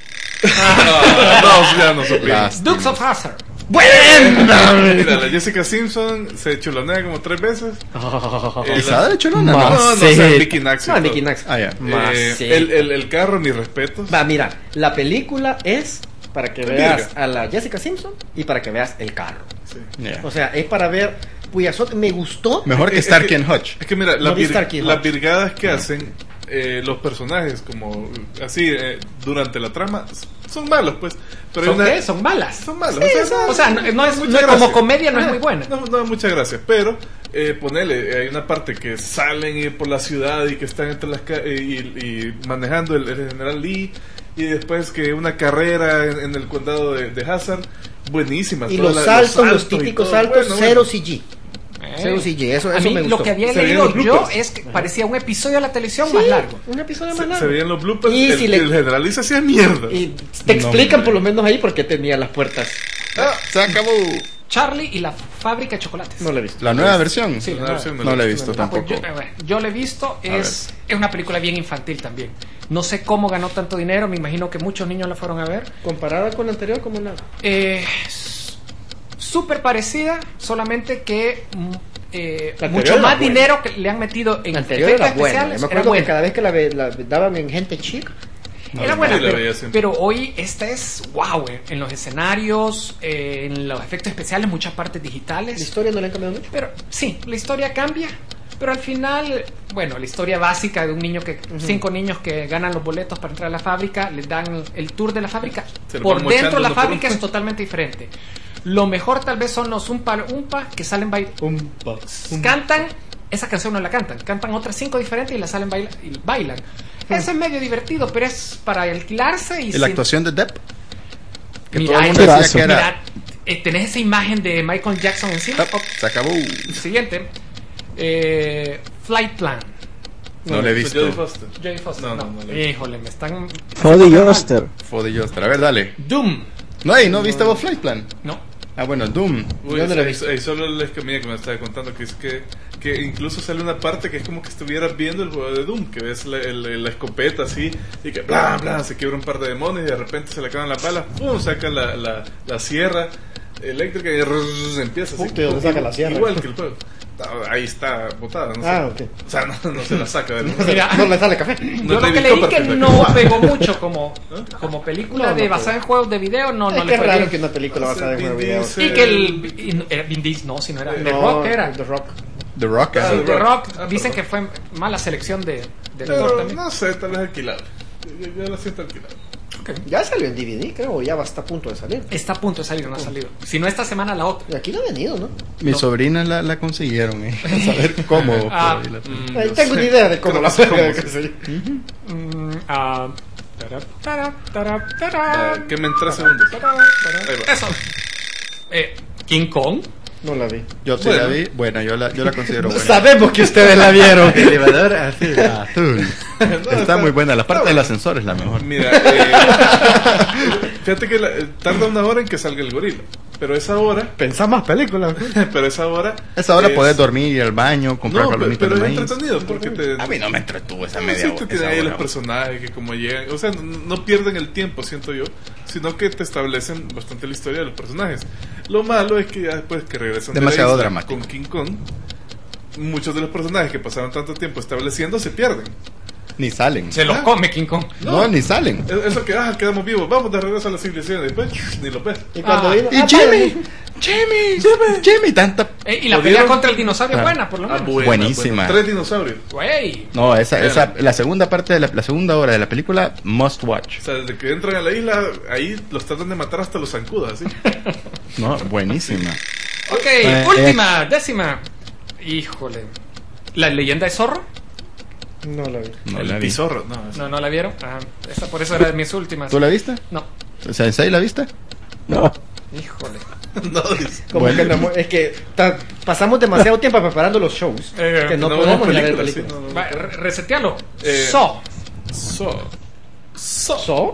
no, ya no se opina. Lástima. Dukes of Hazzard. ¡Buena! Mira, la Jessica Simpson se chulonea como tres veces. ¿Y sabe de chulona? Ma- No. No, no, sí. o sea, Nicky Nax y No, todo. Nicky Nax. Ah, ya. Más Eh, sí. el, el, el carro, mis respetos. Va, mira, la película es para que Verga. veas a la Jessica Simpson y para que veas el carro. Sí. Yeah. O sea, es para ver Puyasot. Me gustó. Mejor que Es- es Starkey que- and Hutch. Es que mira, No la vi vir- Starkey las Hutch. virgadas que hacen eh, los personajes, como así, eh, durante la trama, son malos, pues. Pero hay ¿Son una- qué? Son malas. Son malos. Sí, o sea, son- O sea, no, no es, mucha no es gracia. como comedia, no es Ajá, muy buena. No, no, muchas gracias. Pero, eh, ponele, eh, hay una parte que salen eh, por la ciudad y que están entre las ca- eh, y, y manejando el, el general Lee. Y después que una carrera en, en el condado de, de Hazard, buenísima. Y toda los la- saltos, los, y típicos todo. saltos, Bueno, cero bueno. C G. Eh. Cero C G, eso, A eso mí me gustó. lo que había Se veían leído los yo bloopers. es que parecía un episodio de la televisión Sí, más largo. un episodio más Se, largo. se veían los bloopers. Y el, si le- el general Lee se hacía mierda. Y te No, explican hombre. por lo menos ahí por qué tenía las puertas. Ah, Se acabó. Charlie y la fábrica de chocolates. No lo he visto. La nueva versión. Sí, la no, versión No la he visto Ah, pues tampoco. yo, eh, bueno, yo lo he visto, es, es una película bien infantil también. No sé cómo ganó tanto dinero, me imagino que muchos niños la fueron a ver. Comparada con la anterior, como nada. Eh, s- súper parecida, solamente que mm, eh, La anterior mucho era más buena. dinero que le han metido en La anterior efectos era buena. especiales. Me era acuerdo que buena. cada vez que la, ve- la daban en gente chic, Era buena, Sí, la pero, veía siempre. pero hoy esta es wow, eh, en los escenarios, eh, en los efectos especiales, muchas partes la digitales. historia no le han cambiado mucho. Pero sí, la historia cambia, pero al final, bueno, la historia básica de un niño que, cinco niños que ganan los boletos para entrar a la fábrica, les dan el tour de la fábrica. Se lo Por van dentro mochando la uno por fábrica uno. es totalmente diferente. Lo mejor tal vez son los umpa umpa que salen bailando. Cantan, esa canción no la cantan, cantan otras cinco diferentes y la salen baila y bailan. Ese es medio divertido, pero es para alquilarse y ¿Y la actuación de Depp? Que Mira, todo el mundo ahí- decía que era... Mira, eh, tenés esa imagen de Michael Jackson encima. Oh, se acabó. Siguiente. Eh, Flight Plan. No le he visto. Jodie Foster. Jodie Foster. No, No, no, no le he visto. Híjole, me están. Jody Joster. Fode Joster. A ver, dale. Doom. No, hay, ¿no viste vos Flight Plan? No. Ah, bueno, Doom. Uy, Yo no la he ahí- visto. ahí solo el escamilla que me estaba contando que es que, que incluso sale una parte que es como que estuvieras viendo el juego de Doom, que ves la, el- la escopeta así y que bla bla se quiebra un par de demonios y de repente se le acaban las balas, pum, saca la, la, la sierra eléctrica y rrr, empieza así. Puta, ¿de dónde saca la sierra? Igual que el juego. Ah, ahí está botada, no sé. Ah, ok. O sea, no, no se la saca del Mira, No le sale café. No yo lo es que David leí que Copperfield, no aquí. pegó mucho como, como película No, no de basada en juegos de video. No, no Es le que es fue raro bien. que una película basada en Vin juego de video. Diesel. Y que el. y- era Vin Diesel, no, si no era. The No, Rock era. The Rock. The Rock. Ah, ¿eh? Sí, The The Rock. Rock. Ah, Dicen perdón. que fue mala selección de, de actor Pero también. no sé, tal vez alquilable. Yo, yo la siento alquilable. Ya salió en D V D, creo, o ya va está a punto de salir. Está a punto de salir, no ha salido. Si no esta semana, la otra. Y aquí no ha venido, ¿no? Mis sobrinas la, la consiguieron, ¿eh? A saber cómo. Ah, pero ahí la- Mm, Ahí no tengo sé. una idea de cómo Creo la que sé cómo, que sí. sería. Mm, ah, tara, tara, tara, Ah, tara, que me en tres segundos. tara, tara. Ahí va. Eso. Eh, King Kong. No la vi. Yo sí Bueno. la vi. Bueno, yo la, yo la considero buena. Sabemos que ustedes la vieron. El elevador azul. azul. No, Está está- muy buena. La parte del ascensor es la mejor. Mira, eh, fíjate que la- eh, tarda una hora en que salga el gorila. Pero esa hora, Pensá más películas. pero esa hora. Esa hora es- podés dormir, ir al baño, comprar No, pero, palomitas pero de es maíz. entretenido porque te. A mí no me entretuvo esa No, media sí, hora. te tiene esa ahí hora. los personajes que como llegan, o sea, no, no pierden el tiempo, siento yo, sino que te establecen bastante la historia de los personajes. Lo malo es que ya después que regresan de la Demasiado isla dramático. con King Kong, muchos de los personajes que pasaron tanto tiempo estableciendo se pierden. Ni salen. Se los Ah. come King Kong. No, ni salen. Es- Eso que, ah, quedamos vivos, vamos de regreso a la civilización, y después ni lo ves. Y cuando Ah. vino. Y ah, Jimmy, Jimmy, Jimmy, Jimmy, tanta. Eh, y la ¿Lo pelea vieron? contra el dinosaurio es Ah. buena, por lo Ah, menos. buena, Buenísima. buena. Tres dinosaurios. Güey. No, esa, Bien. esa, la segunda parte de la, la segunda hora de la película, must watch. O sea, desde que entran a la isla, ahí los tratan de matar hasta los zancudos, así. No, buenísima. Ok, Eh, última, décima. Híjole. ¿La leyenda de Zorro? No la vi. No el la vi. pizorro, no. es- No, no la vieron. Ah, esa, por eso era de mis últimas. ¿Tú la viste? No. O sea, ¿en serio la viste? No. Híjole. no, dice. Como Bueno. que no- es que ta- pasamos demasiado tiempo preparando los shows Eh, que no, no podemos vemos ir a ver películas, sí, películas. no, no. Va, re- resetealo. Eh, So. So. So. ¿So?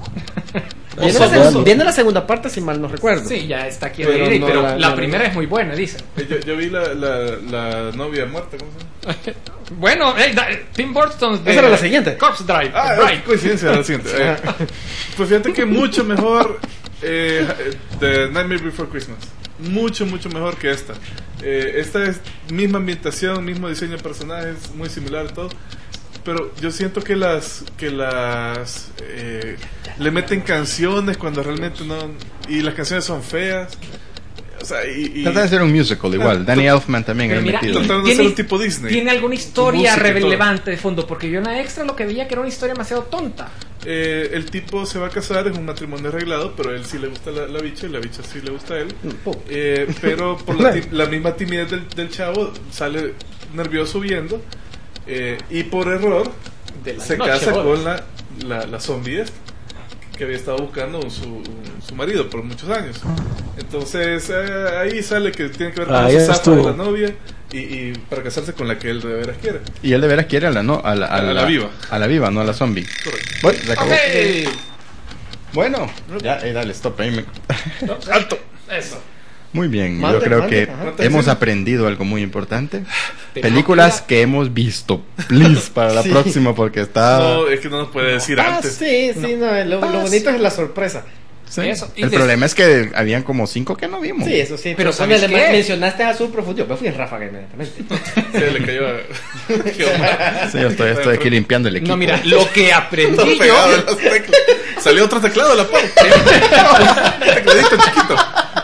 O Viene, so- la segunda, so. viene la segunda parte, si mal no recuerdo. Sí, ya está aquí en Pero D V D, no pero la- la, no- primera es muy buena, dicen. Eh, Yo, yo vi la, la, la novia muerta, ¿cómo se llama? Bueno, hey, da- Tim Burton de Esa era la siguiente. Corpse Drive. Ah, Right. es coincidencia, la siguiente. Eh, pues fíjate que mucho mejor eh, The Nightmare Before Christmas. Mucho, mucho mejor que esta. Eh, esta es misma ambientación, mismo diseño de personajes, muy similar todo. Pero yo siento que las que las eh, le meten canciones cuando realmente no, y las canciones son feas. O sea, y, y Trata de hacer un musical igual. Danny Elfman también Pero ahí mira, metido. trataron de hacer un tipo Disney. ¿Tiene alguna historia Música y todo. relevante de fondo? Porque yo en la extra lo que veía que era una historia demasiado tonta. Eh, el tipo se va a casar, es un matrimonio arreglado, pero a él sí le gusta la, la bicha y la bicha sí le gusta a él. Eh, pero por la, ti- la misma timidez del, del chavo, sale nervioso viendo eh, y por error De la se noche, casa bodas. con la, la, la zombie esta, que había estado buscando su, su marido por muchos años. Entonces eh, ahí sale que tiene que ver con Ah, los ya zapatos de estuvo. la novia y, y para casarse con la que él de veras quiere. Y él de veras quiere a la, no, a la, A la viva. A la viva, no a la zombie. Correcto. Bueno, se acabó. Ok. Bueno, ya, eh, dale, stop. Ahí me- ¡Alto! Eso. Muy bien, Mande, yo creo mande, que ajá. hemos aprendido algo muy importante. Pero Películas no que hemos visto, please, para la Sí. próxima, porque está... No, es que no nos puede decir Ah, antes. sí, sí, no, lo, lo bonito es la sorpresa. Sí. Eso. Y El des- problema es que habían como cinco que no vimos. Sí, eso sí. Pero Pero ¿sabes además qué? mencionaste a Azul Profundo. Yo me fui en ráfaga inmediatamente. Se le cayó a... Qué mal. Sí, yo estoy, estoy aquí limpiando el equipo. No, mira, lo que Todo aprendí pegado yo. en las teclas. Salió otro teclado de la par. Un tecladito chiquito.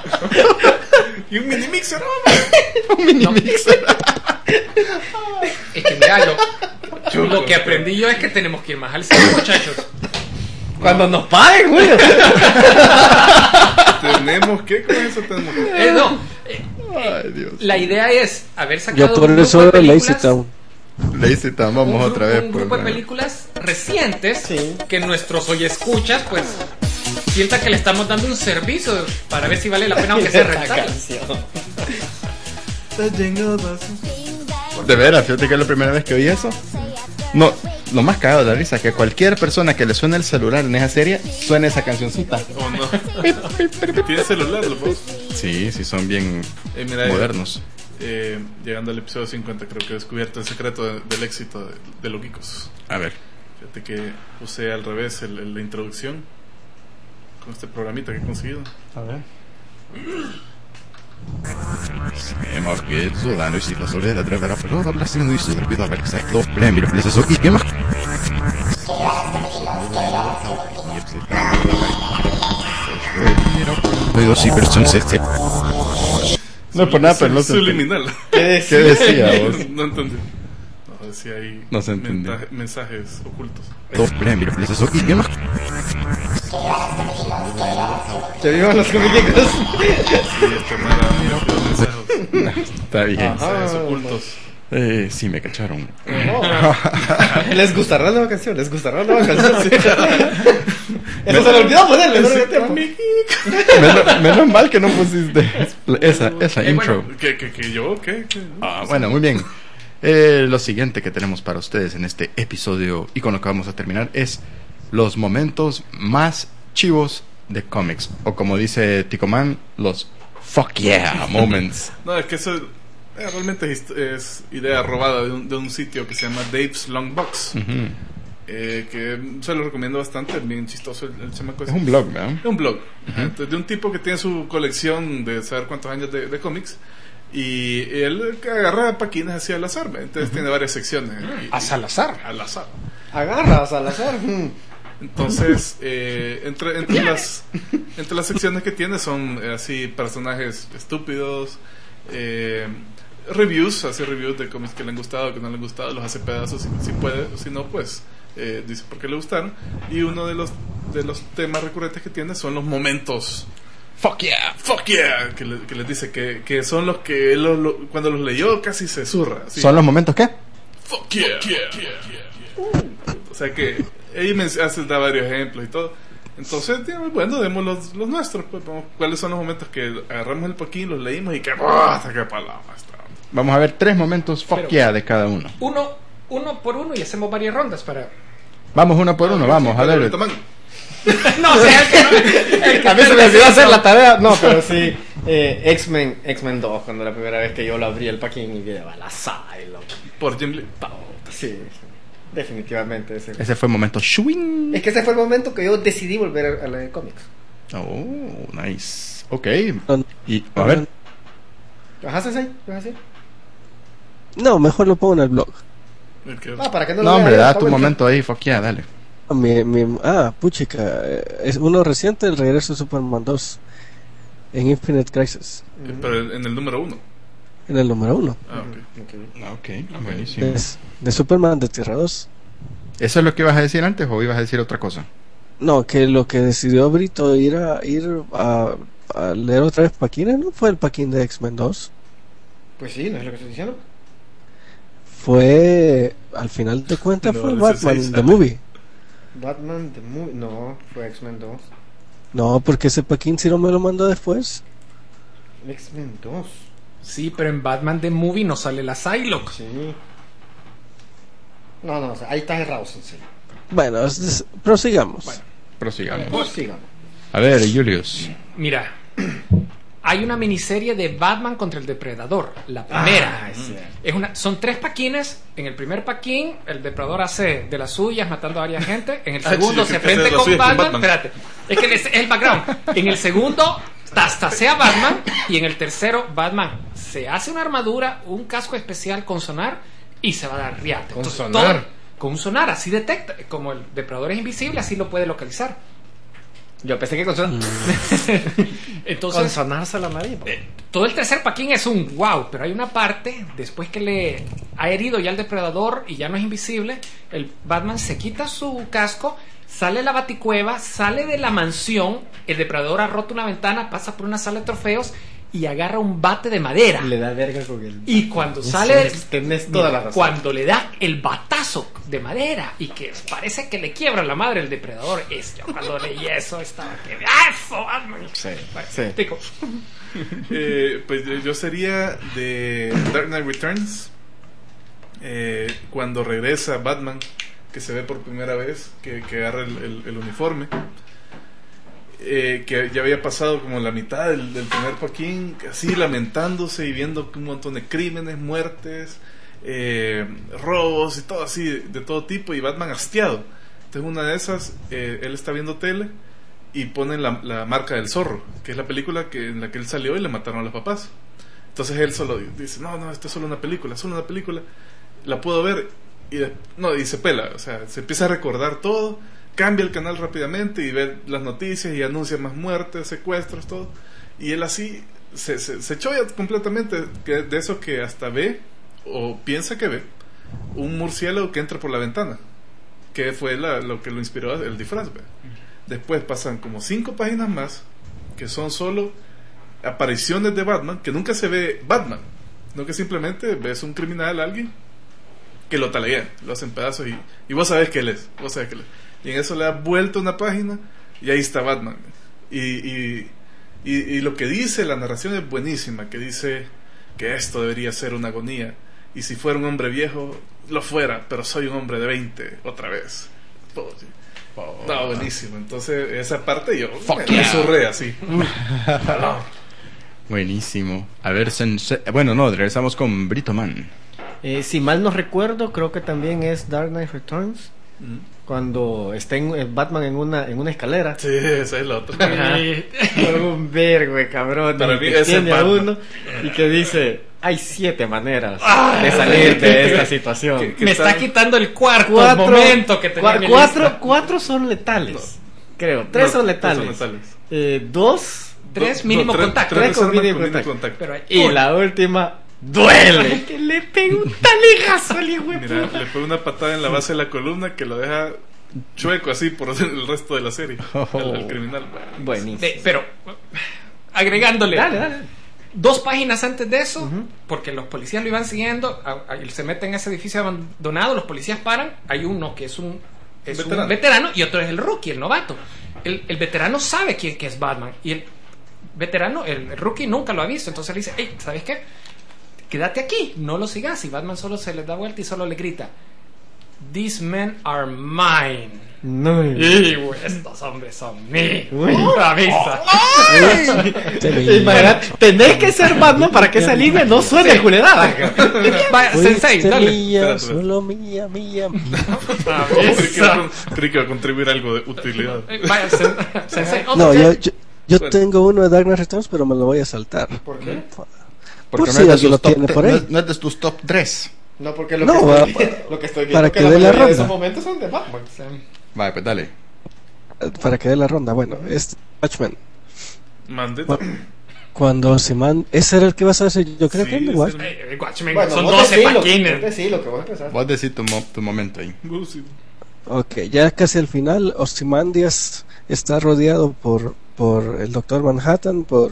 Y un mini mixer. No. Es que mira, lo, lo que aprendí yo es que tenemos que ir más al cine, muchachos. Cuando nos paguen, Julio. Tenemos que con eso tenemos que. Eh, no, eh, Ay, Dios. la idea es haber sacado Yo por un grupo eso de Lazy películas Town. Le hice vamos un, otra gru- vez. un pues, grupo de bueno. películas recientes Sí. que nuestros oyescuchas pues sientan que le estamos dando un servicio para ver si vale la pena aunque sea Esa rentarla. canción. De veras, fíjate que es la primera vez que oí eso. No, lo más cagado de la risa es que cualquier persona que le suene el celular en esa serie suena esa cancioncita. ¿O no? ¿Tienes celular, los vos? Sí, sí, son bien Eh, mira, modernos. eh, llegando al episodio cincuenta, creo que he descubierto el secreto de- del éxito de, de los geekos. A ver. Fíjate que puse al revés el- el- la introducción con este programita que he conseguido. A ver. Hemos que ciudadanos y la soledad de la pelota haciendo y se olvidó haber exacto premios les eso y que más. Pero sí, pero son este. No es por nada, pero no se entiende. Subliminal. ¿Qué decía vos? No entendí. No, decía ahí No se entendió. menta- mensajes ocultos. Dos premios les eso y que más. ¡Que vivan los comiquicos! Sí, este no era mensajes, Está bien. mensajes ocultos. Eh, sí, me cacharon. ¿Les gustará la nueva canción? ¿Les gustará la nueva canción? Sí. Eso se le olvidó ponerle, no le tiempo. menos, menos mal que no pusiste esa, esa Eh, intro. bueno, ¿Qué, qué, qué, yo? ¿Qué? ¿Qué? Ah, bueno, muy bien. Eh, lo siguiente que tenemos para ustedes en este episodio y con lo que vamos a terminar es los momentos más chivos de cómics. O como dice Ticoman, los fuck yeah moments. No, es que eso eh, realmente es, es idea robada de un, de un sitio que se llama Dave's Long Box. Ujú. eh, que se lo recomiendo bastante, bien chistoso el, el chamaco Es ese. un blog, ¿verdad? Es un blog. Entonces, de un tipo que tiene su colección de saber cuántos años de, de cómics. Y él agarra paquines así al azar, ¿ve? Entonces tiene varias secciones. Y- A Salazar. Al azar. Agarras al azar. Mm. Entonces, eh, entre, entre, las, entre las secciones que tiene son eh, así personajes estúpidos, eh, reviews, hace reviews de cómics que le han gustado, que no le han gustado, los hace pedazos si, si puede, si no, pues eh, dice por qué le gustaron. Y uno de los, de los temas recurrentes que tiene son los momentos. Fuck yeah, fuck yeah, que, le- que les dice que, que son los que él lo- lo- cuando los leyó casi se zurra. así. ¿Son los momentos qué? Fuck yeah, fuck yeah, yeah. O sea que ahí me hace da varios ejemplos y todo. Entonces, digamos, bueno, demos los, los nuestros. Pues, vamos, ¿cuáles son los momentos que agarramos el paquín, los leímos y que ¡ah! Hasta que palabra está. Vamos a ver tres momentos fuck Pero- yeah de cada uno. Uno, uno por uno y hacemos varias rondas para... Vamos uno por uno, vamos, a ver. Tamaño. No, o sea, el que no- el que A mí se me esté olvidó hacer haciendo- la tarea. No, pero sí. Eh, X-Men X-Men dos, cuando la primera vez que yo lo abrí el paquín y vi de Balasilo. Por Jim Lee. Sí, definitivamente ese. Ese fue el momento shwing. Es que ese fue el momento que yo decidí volver a, a leer cómics. Oh, nice. Ok. No, Y a ver, ¿Ajá, Sensei? ¿Vas a decir? no, mejor lo pongo en el blog. El que- Ah, para que no lo no lea hombre, yo, da está tu bueno. momento ahí, fuck yeah, dale. Mi, mi, ah, puchica, eh, es uno reciente, el regreso de Superman dos en Infinite Crisis, eh, Pero en el número uno. en el número uno. Ah, ok. Ok. Ah, ok, buenísimo. Es de Superman de Tierra dos. ¿Eso es lo que ibas a decir antes o ibas a decir otra cosa? No, que lo que decidió Brito ir a ir a, a leer otra vez paquines no fue el paquín de X-Men dos, Pues sí, ¿no es lo que estoy diciendo? fue al final de cuentas No, fue ese Batman seis, The ah. Movie. Batman The Movie. No, fue X-Men dos. No, porque ese paquín si no me lo mandó después. X-Men dos. Sí, pero en Batman The Movie no sale la Psylocke. Sí. No, no, o sea, ahí está errado, Sensei. Bueno, es- es- prosigamos. Prosigamos. Pues sigamos. A ver, Julius. Mira, hay una miniserie de Batman contra el Depredador, la primera. Ah, es cierto. Es una, son tres paquines. En el primer paquín, el Depredador hace de las suyas, matando a varias gente. En el Ah, segundo, sí, se que hace de frente las con suyas con Batman. Batman. Espérate, es que es es el background. En el segundo, tastasea a Batman. Y en el tercero, Batman se hace una armadura, un casco especial con sonar y se va a dar riate. Con Entonces, sonar. todo- con un sonar, así detecta. Como el Depredador es invisible, así lo puede localizar. Yo pensé que con, son... Entonces, con sonarse la nariz. todo el tercer paquín es un wow, pero hay una parte, después que le ha herido ya al depredador y ya no es invisible, el Batman se quita su casco, sale de la baticueva, sale de la mansión, el depredador ha roto una ventana, pasa por una sala de trofeos y agarra un bate de madera. Le da verga con el... Y cuando Eso sale, es, tenés toda la razón. cuando le da el batazo de madera y que parece que le quiebra la madre el depredador, es yo cuando leí eso estaba que ¡eso! Sí, Bueno, sí. Tico. Eh, pues yo- yo sería de Dark Knight Returns. Eh, cuando regresa Batman, que se ve por primera vez, que, que agarra el, el- el uniforme. Eh, que ya había pasado como la mitad del, del primer Joaquín, así lamentándose y viendo un montón de crímenes, muertes, eh, robos y todo así, de, de todo tipo, y Batman hastiado. Entonces una de esas, eh, él está viendo tele y ponen la, la marca del zorro, que es la película que, en la que él salió y le mataron a los papás. Entonces él solo dice, no, no, esto es solo una película, solo una película, la puedo ver, y de- no, y se pela, o sea, se empieza a recordar todo, cambia el canal rápidamente y ve las noticias y anuncia más muertes, secuestros, todo, y él así se, se, se choya completamente que- de eso que hasta ve, o piensa que ve, un murciélago que entra por la ventana, que fue la- lo que lo inspiró el disfraz, ¿ve? Después pasan como cinco páginas más, que son solo apariciones de Batman, que nunca se ve Batman, no que simplemente ves un criminal, alguien que lo talea, lo hacen pedazos y, y vos sabés que él es, vos sabés que él es. Y en eso le da vuelta una página y ahí está Batman. Y, y, y, y lo que dice la narración es buenísima, que dice que esto debería ser una agonía, y si fuera un hombre viejo, lo fuera, pero soy un hombre de veinte, otra vez. Todo así. No, buenísimo. Entonces esa parte yo me, me zurré así. Buenísimo. A ver, Sensei- bueno, no, regresamos con Brito Man. Eh, si mal no recuerdo, creo que también es Dark Knight Returns, Mm. cuando está en, eh, Batman en una en una escalera. Sí, esa es la otra. Con un vergo de cabrón Para y mí que ese tiene a Batman. uno y que dice, hay siete maneras de salir de esta situación. Que- que Me está- está quitando el cuarto Cuatro, momento que tenía cua- en mi cuatro, lista. cuatro son letales, creo. Tres No, son tres letales. son letales. Eh, dos Tres Do- mínimo no, tres- contacto. tres Tres con desarman mínimo con mínimo contacto. contacto. Pero hay y uno. la última duele. Que le pega un talegazo al hijo de Mira, puta. le pone una patada en la base de la columna que lo deja chueco así por el resto de la serie. El, el criminal. Buenísimo. De- pero agregándole Dale, dale. dos páginas antes de eso, porque los policías lo iban siguiendo, a- a- él se mete en ese edificio abandonado, los policías paran, hay uno que es un es Veterano. un veterano y otro es el rookie, el novato. El, el veterano sabe quién que es Batman y el veterano, el, el rookie nunca lo ha visto, entonces le dice, hey, ¿sabes qué? Quédate aquí, no lo sigas. Y Batman solo se le da vuelta y solo le grita, These men are mine. No. Y güey, estos hombres son míos. Uy. Pura vista. Se veía. Imagínate, tenés que ser Batman para que esa línea no suene culerada. Vaya, Sensei, Fuiste dale. mía, Espérate, espérate. solo mía, mía, mía. Pura Creí que, vista. iba a- creí que iba a contribuir algo de utilidad. Eh, Vaya, sen- Sensei. otro No, que- yo, yo, yo Bueno. tengo uno de Dark Knight Returns, pero me lo voy a saltar. ¿Por qué? Por no si es de alguien sus lo top tiene te- por no ahí. es- no es de tus top tres. No, porque lo, No, que, va- estoy, lo que estoy viendo para es que que la dé la mayoría de ronda. esos momentos son de Batman. Vale, pues dale. Para que dé la ronda. Bueno, este Watchmen. Mande. Cu- Cuando Simán. Ese era el que vas a decir. Yo creo Sí, que es de ese Watchmen. Eh, eh, Watchmen, Bueno, son vos doce decí lo- vos paquines. decí lo que vos pensás. Vos decís tu, mo- tu momento ahí. Uh, sí. Ok, ya casi al final, Ozymandias está rodeado por, por el Doctor Manhattan, por,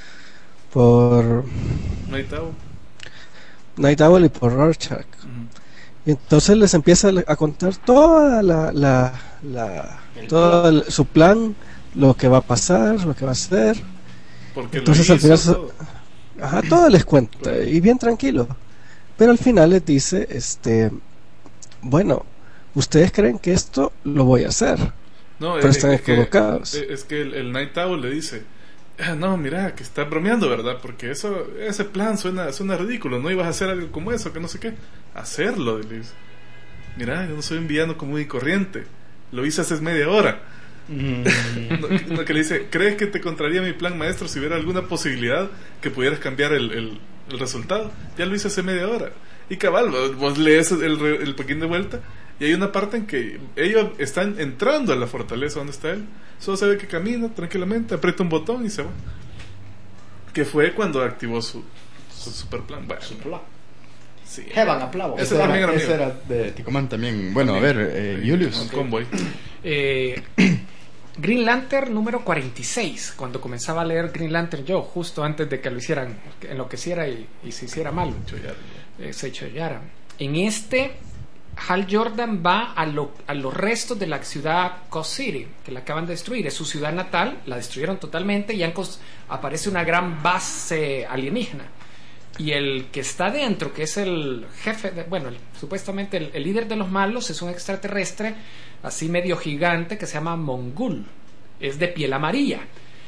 por Night Owl. Night Owl y por Rorschach. Y entonces les empieza a contar toda la, la, la todo el- su plan, lo que va a pasar, lo que va a hacer. Porque Entonces lo al final hizo so- todo. Ajá, todo les cuenta y bien tranquilo. Pero al final les dice, este, bueno, ustedes creen que esto lo voy a hacer. No, Pero es, están es que- equivocados. es que el, el Night Owl le dice, "Ah, no, mira, que estás bromeando, ¿verdad? Porque eso, ese plan suena, suena ridículo, no ibas a hacer algo como eso, que no sé qué. Hacerlo, le dice. Mira, yo no soy un villano común y corriente, lo hice hace media hora. no, no, que le dice, ¿crees que te contraría mi plan maestro si hubiera alguna posibilidad que pudieras cambiar el, el, el resultado? Ya lo hice hace media hora. Y cabal, vos, vos lees el, re- el pequín de vuelta y hay una parte en que ellos están entrando a la fortaleza donde está él. Solo se ve que camina tranquilamente, aprieta un botón y se va. Que fue cuando activó su, su super plan. Bueno, sí. Heaven, aplauso. Ese también era mío. De Ticoman también. Bueno, a ver, eh, Julius. Un convoy. Eh, Green Lantern número cuarenta y seis, cuando comenzaba a leer Green Lantern yo, justo antes de que lo hicieran, enloqueciera y, y se hiciera malo, eh, se chollara. En este, Hal Jordan va a, lo, a los restos de la ciudad Coast City, que la acaban de destruir, es su ciudad natal, la destruyeron totalmente y Cos- aparece una gran base alienígena. Y el que está dentro, que es el jefe, de, bueno, el, supuestamente el, el líder de los malos, es un extraterrestre así medio gigante que se llama Mongul. Es de piel amarilla.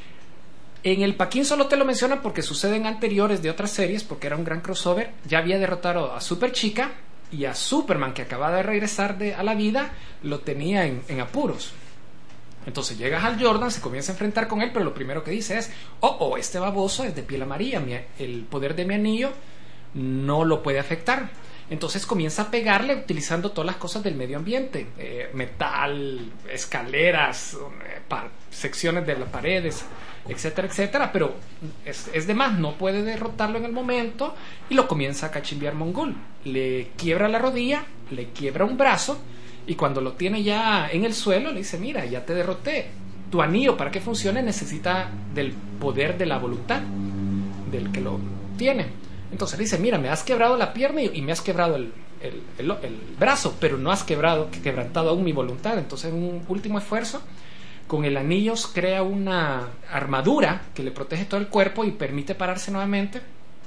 En el Paquín solo te lo mencionan porque suceden anteriores de otras series, porque era un gran crossover. Ya había derrotado a Super Chica y a Superman, que acaba de regresar de, a la vida, lo tenía en, en apuros. Entonces llega Hal Jordan, se comienza a enfrentar con él, pero lo primero que dice es: oh, oh, este baboso es de piel amarilla, mi, el poder de mi anillo no lo puede afectar. Entonces comienza a pegarle utilizando todas las cosas del medio ambiente, eh, metal, escaleras, eh, par, secciones de las paredes, etcétera, etcétera, pero es, es de más, no puede derrotarlo en el momento y lo comienza a cachimbear Mongul. Le quiebra la rodilla, le quiebra un brazo. Y cuando lo tiene ya en el suelo, le dice: mira, ya te derroté. Tu anillo, para que funcione, necesita del poder de la voluntad del que lo tiene. Entonces le dice: mira, me has quebrado la pierna y me has quebrado el, el, el, el brazo, pero no has quebrado, quebrantado aún mi voluntad. Entonces, en un último esfuerzo, con el anillo crea una armadura que le protege todo el cuerpo y permite pararse nuevamente.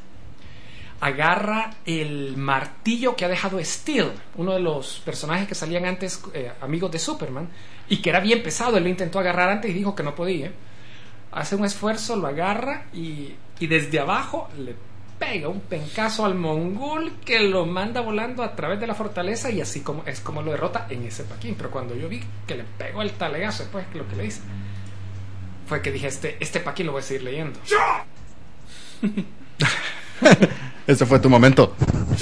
Agarra el martillo que ha dejado Steel, uno de los personajes que salían antes, eh, amigos de Superman, y que era bien pesado. Él lo intentó agarrar antes y dijo que no podía. Hace un esfuerzo, lo agarra y, y desde abajo le pega un pencazo al Mongul que lo manda volando a través de la fortaleza, y así como es como lo derrota en ese Paquín. Pero cuando yo vi que le pegó el talegazo, después lo que le hice fue que dije: este, este Paquín lo voy a seguir leyendo. Ese fue tu momento.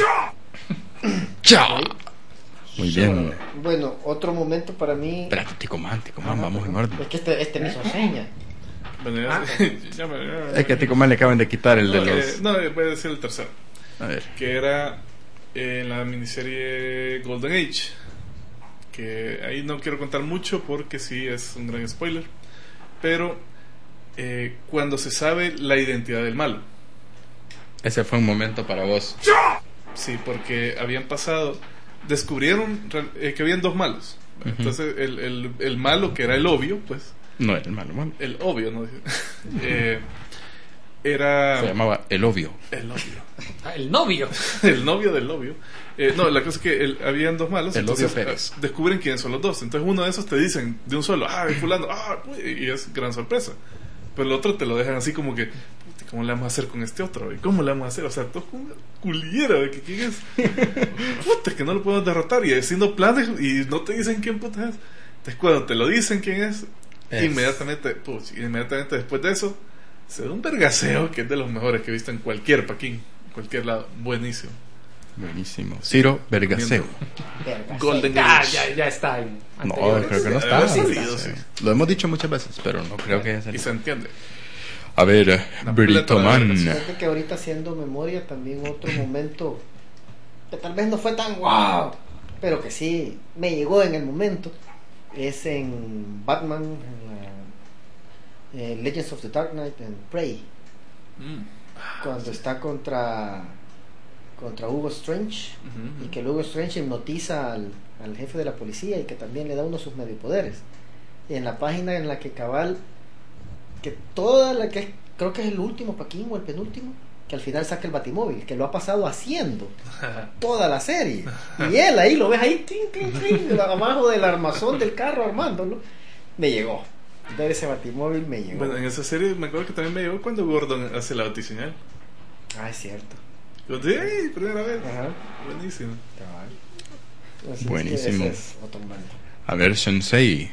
¡Chao! Muy bien. Bueno, otro momento para mí. Espérate, Ticoman, Ticoman, vamos en orden. Es que este, este me hizo seña. Bueno, ya, Ah. ya me- ya- Es que a Ticoman le acaban de quitar el de no, los. eh, no, voy a decir el tercero. A ver. Que era en la miniserie Golden Age. Que ahí no quiero contar mucho porque sí es un gran spoiler. Pero eh, cuando se sabe la identidad del malo. Ese fue un momento para vos. Sí, porque habían pasado, descubrieron eh, que habían dos malos. Ujú. Entonces el, el, el malo, que era el obvio, pues, No era el malo, malo. el obvio, ¿no? eh, era Se llamaba El Obvio. el obvio. Ah, el novio. El novio del novio. Eh, no, la cosa es que el- habían dos malos. El entonces Obvio Pérez. ah, descubren quiénes son los dos. Entonces uno de esos te dicen de un solo: ah, es fulano, ah, y es gran sorpresa. Pero el otro te lo dejan así como que: puta, ¿cómo le vamos a hacer con este otro? ¿Y cómo le vamos a hacer? O sea, todo es una culiera de que quién es. Puta, es que no lo podemos derrotar. Y haciendo planes y no te dicen quién puta es. Entonces cuando te lo dicen quién es, Es. inmediatamente, pues, inmediatamente después de eso, se da un vergaseo que es de los mejores que he visto en cualquier Paquín, en cualquier lado. Buenísimo. Buenísimo. Ciro Vergaseo. Verga, Golden Ya, Age. ya, ya está en No, anteriores. creo que no Ha está. salido, sí. Lo hemos dicho muchas veces, pero no creo que haya Y salido. se entiende. A ver, eh, Una Brito plata de Man. Fíjate que ahorita haciendo memoria también otro momento que tal vez no fue tan wow, pero que sí me llegó en el momento, es en Batman, en la, eh, Legends of the Dark Knight, en Prey, Mm. cuando está contra contra Hugo Strange, Ujú. y que luego Strange hipnotiza al, al jefe de la policía y que también le da uno de sus mediopoderes. Y en la página en la que cabal, que toda la que creo que es el último Paquín o el penúltimo, que al final saca el Batimóvil, que lo ha pasado haciendo toda la serie. Y él ahí lo ves ahí, tin, tin, tin, abajo del armazón del carro armándolo. Me llegó. Ver ese Batimóvil me llegó. Bueno, en esa serie me acuerdo que también me llegó cuando Gordon hace la batiseñal. Ah, es cierto. Yo dije: ¡ay, primera vez! Ajá. Buenísimo. Cabal. Así es que Buenísimo. ese es otro momento. A ver, Sensei.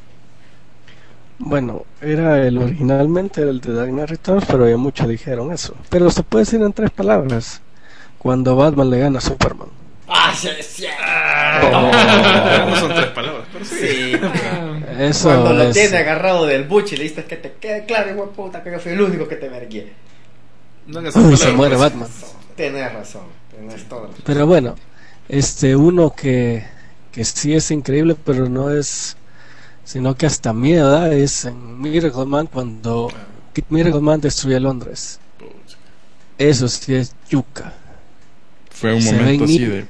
Bueno, era el originalmente el de Dark Knight Returns, pero ya muchos dijeron eso. Pero se puede decir en tres palabras: cuando Batman le gana a Superman. Ah, sí, es cierto. No son tres palabras, pero sí. Sí. Eso Cuando lo es- tiene agarrado del buche y le dices que te quede claro, hijo de puta, que yo fui el único que te vergué. No en esas Uy, palabras, se muere pues. Batman. Tienes razón, tienes toda la razón. Pero bueno, este uno que, que sí es increíble, pero no es sino que hasta mi edad es en Miracle Man cuando Kid Miracle Man destruye Londres. Eso sí es yuca. Fue un Se momento ven así ni- de...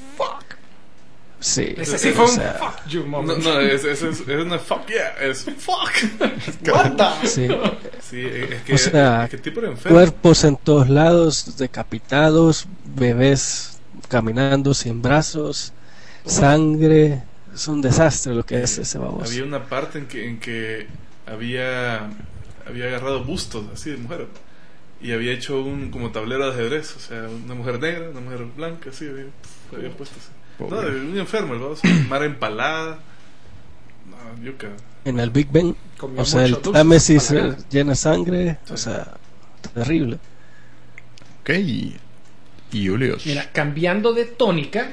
Sí, Ese sí fue o un sea, fuck you No, moment. no, es, es, es, es una fuck yeah, es fuck. What the- sí. Sí, es que, O sea, es que el tipo era enfermo. Cuerpos en todos lados, decapitados, bebés caminando sin brazos, sangre. Es un desastre lo que es ese baboso. Había una parte en que, en que había, había agarrado bustos así de mujer y había hecho un como tablero de ajedrez, o sea, una mujer negra, una mujer blanca, así había, había puesto así. No, Pobre. un enfermo el baboso, mara empalada. No, yuca. En el Big Ben, Comió o sea, el mucho dulce, Támesis para eh, nada. llena de sangre, o Sí. sea, terrible. Ok, y, y Julius. Mira, cambiando de tónica,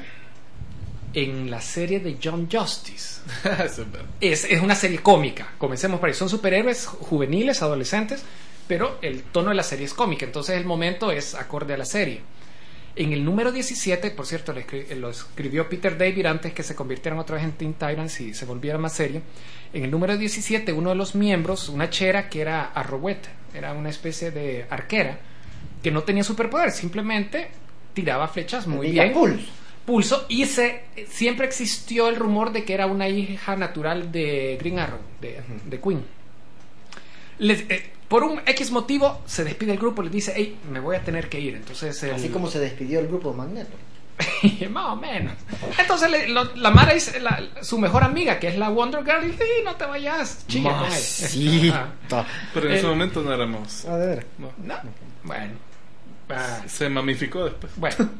en la serie de John Justice. Eso es verdad. Es, es una serie cómica, comencemos por ahí. Son superhéroes juveniles, adolescentes, pero el tono de la serie es cómica, entonces el momento es acorde a la serie. En el número diecisiete, por cierto, lo, escri- lo escribió Peter David antes que se convirtieran otra vez en Teen Titans y se volviera más serio. En el número diecisiete, uno de los miembros, una chera que era arrowet, era una especie de arquera, que no tenía superpoder, simplemente tiraba flechas muy Diga bien. Pulse. Pulso, y se, siempre existió el rumor de que era una hija natural de Green Arrow, de, de Queen. Les- eh, por un X motivo se despide el grupo, les dice, hey, me voy a tener que ir. Entonces el- Así como se despidió el grupo Magneto. más o menos. Entonces le- lo- la Mara dice, la- su mejor amiga, que es la Wonder Girl, dice, "Sí, no te vayas, chica con él". Masita. Pero en Eh, ese momento no éramos. A ver. No. No, bueno. Ah, Se mamificó después. bueno.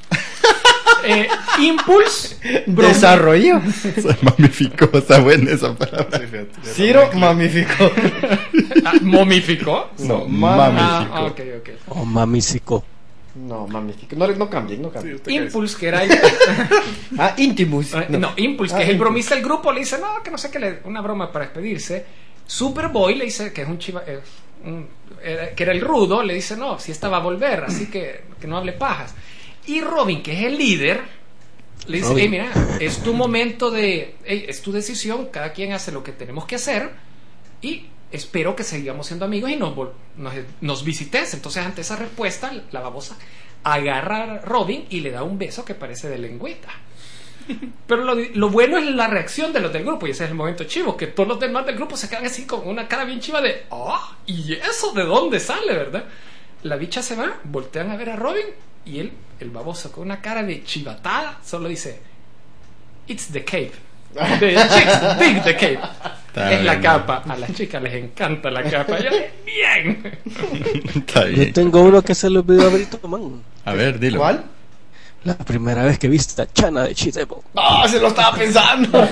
Eh, Impulse brome- Desarrolló. Se mamificó, está buena esa palabra. Sí, fíjate, ya Ciro lo mezclé. mamificó. Ah, momificó. No, mami- mamificó. Ah, ok, ok. O mamisico. No, mamificó. No, no cambien, no Sí, cambien. usted cae. Impulse, que era el, Ah, Intimus. no, Impulse, que Ah, es el Impulse. bromista del grupo, le dice, no, que no sé qué, le- una broma para despedirse. Superboy le dice que es un chiva, eh, un- eh, que era el rudo, le dice, no, si esta va a volver, así que, que no hable pajas. Y Robin, que es el líder, le dice, Robin. hey, mira, es tu momento de, hey, es tu decisión, cada quien hace lo que tenemos que hacer y espero que sigamos siendo amigos y nos, vol- nos, nos visites. Entonces, ante esa respuesta, la babosa agarra a Robin y le da un beso que parece de lengüeta. Pero lo, lo bueno es la reacción de los del grupo, y ese es el momento chivo, que todos los demás del grupo se quedan así con una cara bien chiva de, ah, ¿y eso de dónde sale, verdad? La bicha se va, voltean a ver a Robin y él, el baboso, con una cara de chivatada, solo dice, it's the cape. The chicks dig the cape. Está es la bien. capa. A las chicas les encanta la capa. Yo, bien. Está Yo bien. tengo uno que se lo olvidó a Brito, man. A ver, dilo. ¿Cuál? La primera vez que viste a Chana de Chidebo. ¡Ah, se lo estaba pensando!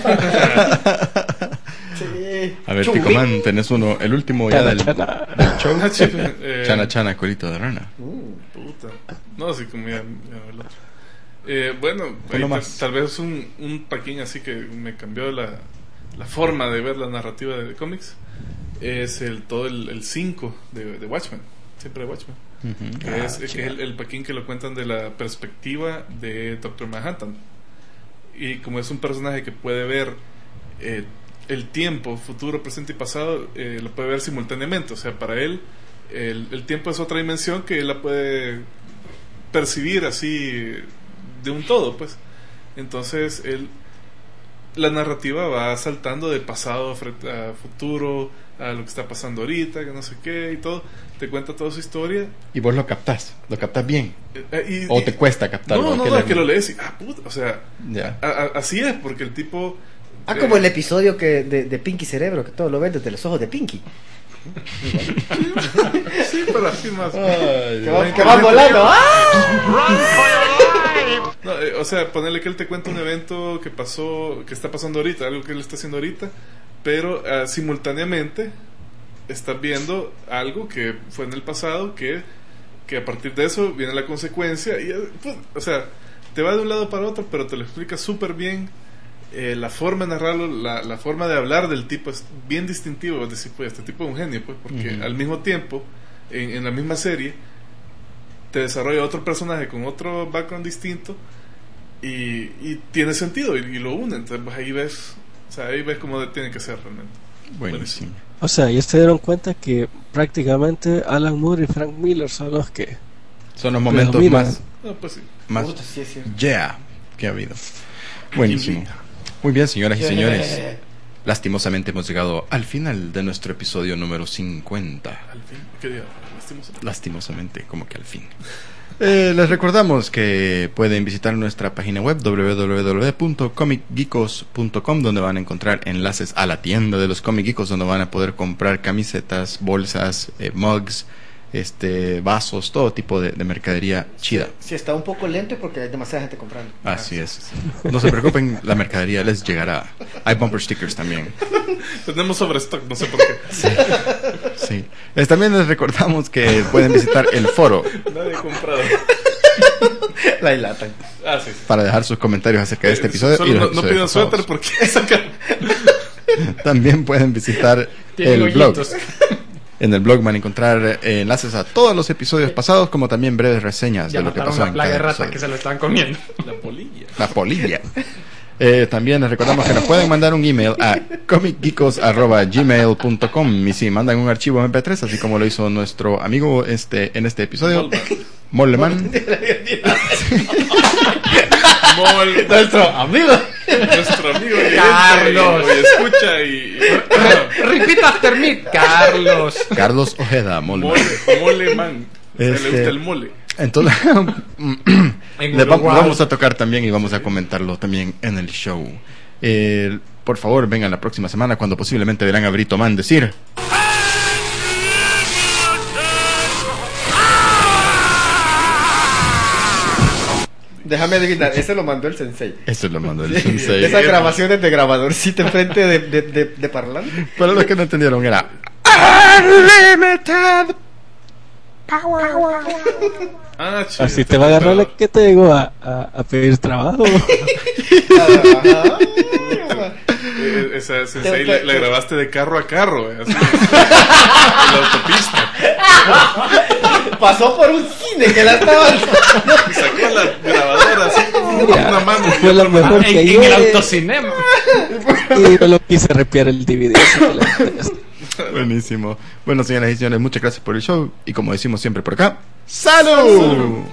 Sí. A ver, Chubby. Ticoman, tenés uno, el último ya Chana, del, Chana. del show. Eh, Chana Chana, colito de rana. Puta. No, sí, como ya, ya el otro. Eh, bueno, Uno ahí tal, más. tal vez un, un pequeño así que me cambió la, la forma de ver la narrativa de, de cómics. Es el todo el cinco de, de Watchmen. Siempre de Watchmen. Ujú. Que Ah, es, que es el, el paquín que lo cuentan de la perspectiva de Doctor Manhattan. Y como es un personaje que puede ver eh, el tiempo, futuro, presente y pasado, eh, lo puede ver simultáneamente. O sea, para él el, el tiempo es otra dimensión que él la puede percibir así de un todo, pues. Entonces él, la narrativa va saltando del pasado frente a futuro, a lo que está pasando ahorita, que no sé qué y todo. Te cuenta toda su historia. Y vos lo captás, lo captás bien. Eh, y- O y- te cuesta captarlo. No, no, ¿qué no, le- es que lo lees y, ah, puta, o sea, Ya. a- a- así es, porque el tipo... Ah, eh, como el episodio que de, de Pinky Cerebro, que todo lo ven desde los ojos de Pinky. Sí, pero así más... Que van, que van volando. ¡Ah! No, eh, o sea, ponerle que él te cuenta un evento que pasó, que está pasando ahorita, algo que él está haciendo ahorita, pero ah, simultáneamente estás viendo algo que fue en el pasado, que, que a partir de eso viene la consecuencia, y eh, pues, o sea, te va de un lado para otro, pero te lo explica súper bien. Eh, la forma de narrarlo, la, la forma de hablar del tipo es bien distintivo. Es decir, pues este tipo es un genio, pues, porque Ujú. al mismo tiempo, en, en la misma serie, te desarrolla otro personaje con otro background distinto y, y tiene sentido y, y lo une. Entonces, pues, ahí ves sea, ahí ves cómo tiene que ser realmente. Buenísimo. O sea, ya se dieron cuenta que prácticamente Alan Moore y Frank Miller son los que Son los momentos predominan. más, No, pues sí. más Puta, sí, sí. yeah que ha habido. Buenísimo. Muy bien, señoras y señores. Lastimosamente hemos llegado al final de nuestro episodio número cincuenta. Al fin, ¿qué día? Lastimosamente. Lastimosamente, como que al fin. Eh, les recordamos que pueden visitar nuestra página web doble u doble u doble u punto comic geekos punto com, donde van a encontrar enlaces a la tienda de los Comic Geekos, donde van a poder comprar camisetas, bolsas, eh, mugs, este, vasos, todo tipo de, de mercadería chida. Sí, está un poco lento porque hay demasiada gente comprando. Así es. No se preocupen, la mercadería les llegará. Hay bumper stickers también. Tenemos sobrestock, no sé por qué. Sí. Eh, también les recordamos que pueden visitar el foro Nadie ha comprado. La hilatan. Ah, sí. para dejar sus comentarios acerca de este episodio. Solo y los no, no episodios pidan pasados. suéter porque sacan. También pueden visitar Tienen el blog. hoyitos. En el blog van a encontrar eh, enlaces a todos los episodios pasados, como también breves reseñas Ya de lo que mataron pasó la en plaga de cada rata episodio. que se lo estaban comiendo. La polilla. La polilla. Eh, también les recordamos que nos pueden mandar un email a comic geekos arroba gmail punto com y si mandan un archivo eme pe tres, así como lo hizo nuestro amigo este en este episodio, Molleman. Mol, Nuestro amigo. nuestro amigo oyente, Carlos. y- y escucha y. Repeat after me, Carlos. Carlos Ojeda, Molleman. Mole, mole man. Le Este- gusta el mole. Entonces, En les va- Uruguay. vamos a tocar también y vamos a comentarlo también en el show. Eh, por favor, vengan la próxima semana cuando posiblemente verán a Brito Man decir. Déjame adivinar, ese lo mandó el sensei. Eso lo mandó el De sensei. esas grabaciones de grabadorcito enfrente de, de, de, de parlante. Para los que no entendieron era Unlimited Ah, chido. Así te va a agarrar la que te llegó a, a, a pedir trabajo. Ajá. Eh, Esa sensei Te- la, te- la grabaste de carro a carro, eh, así, en la autopista. Pasó por un cine que la estaban. Y sacó la grabadora así con una mano. y Fue la otra mano. mejor En, que en el yo autocinema. y no lo quise repiar el D V D. así que la- Buenísimo. Bueno, señoras y señores, muchas gracias por el show. Y como decimos siempre por acá, ¡salud!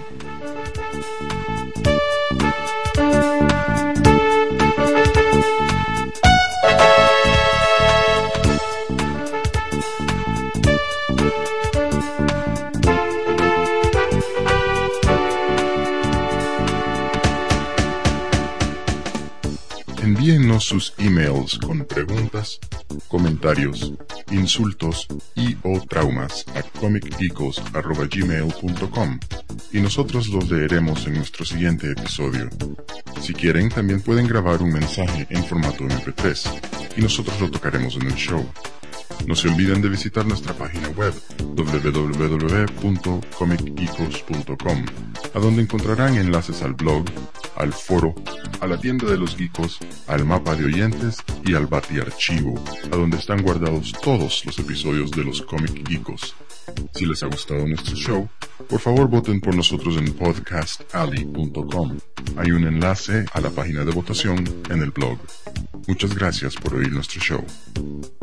Envíennos sus emails con preguntas, comentarios, insultos y o traumas a comic geekos arroba gmail punto com y nosotros los leeremos en nuestro siguiente episodio. Si quieren, también pueden grabar un mensaje en formato eme pe tres y nosotros lo tocaremos en el show. No se olviden de visitar nuestra página web doble u doble u doble u punto comic geekos punto com, a donde encontrarán enlaces al blog, al foro, a la tienda de los geekos, al mapa de oyentes y al batiarchivo, a donde están guardados todos los episodios de los Comic Geekos. Si les ha gustado nuestro show, por favor voten por nosotros en podcast alley punto com. Hay un enlace a la página de votación en el blog. Muchas gracias por oír nuestro show.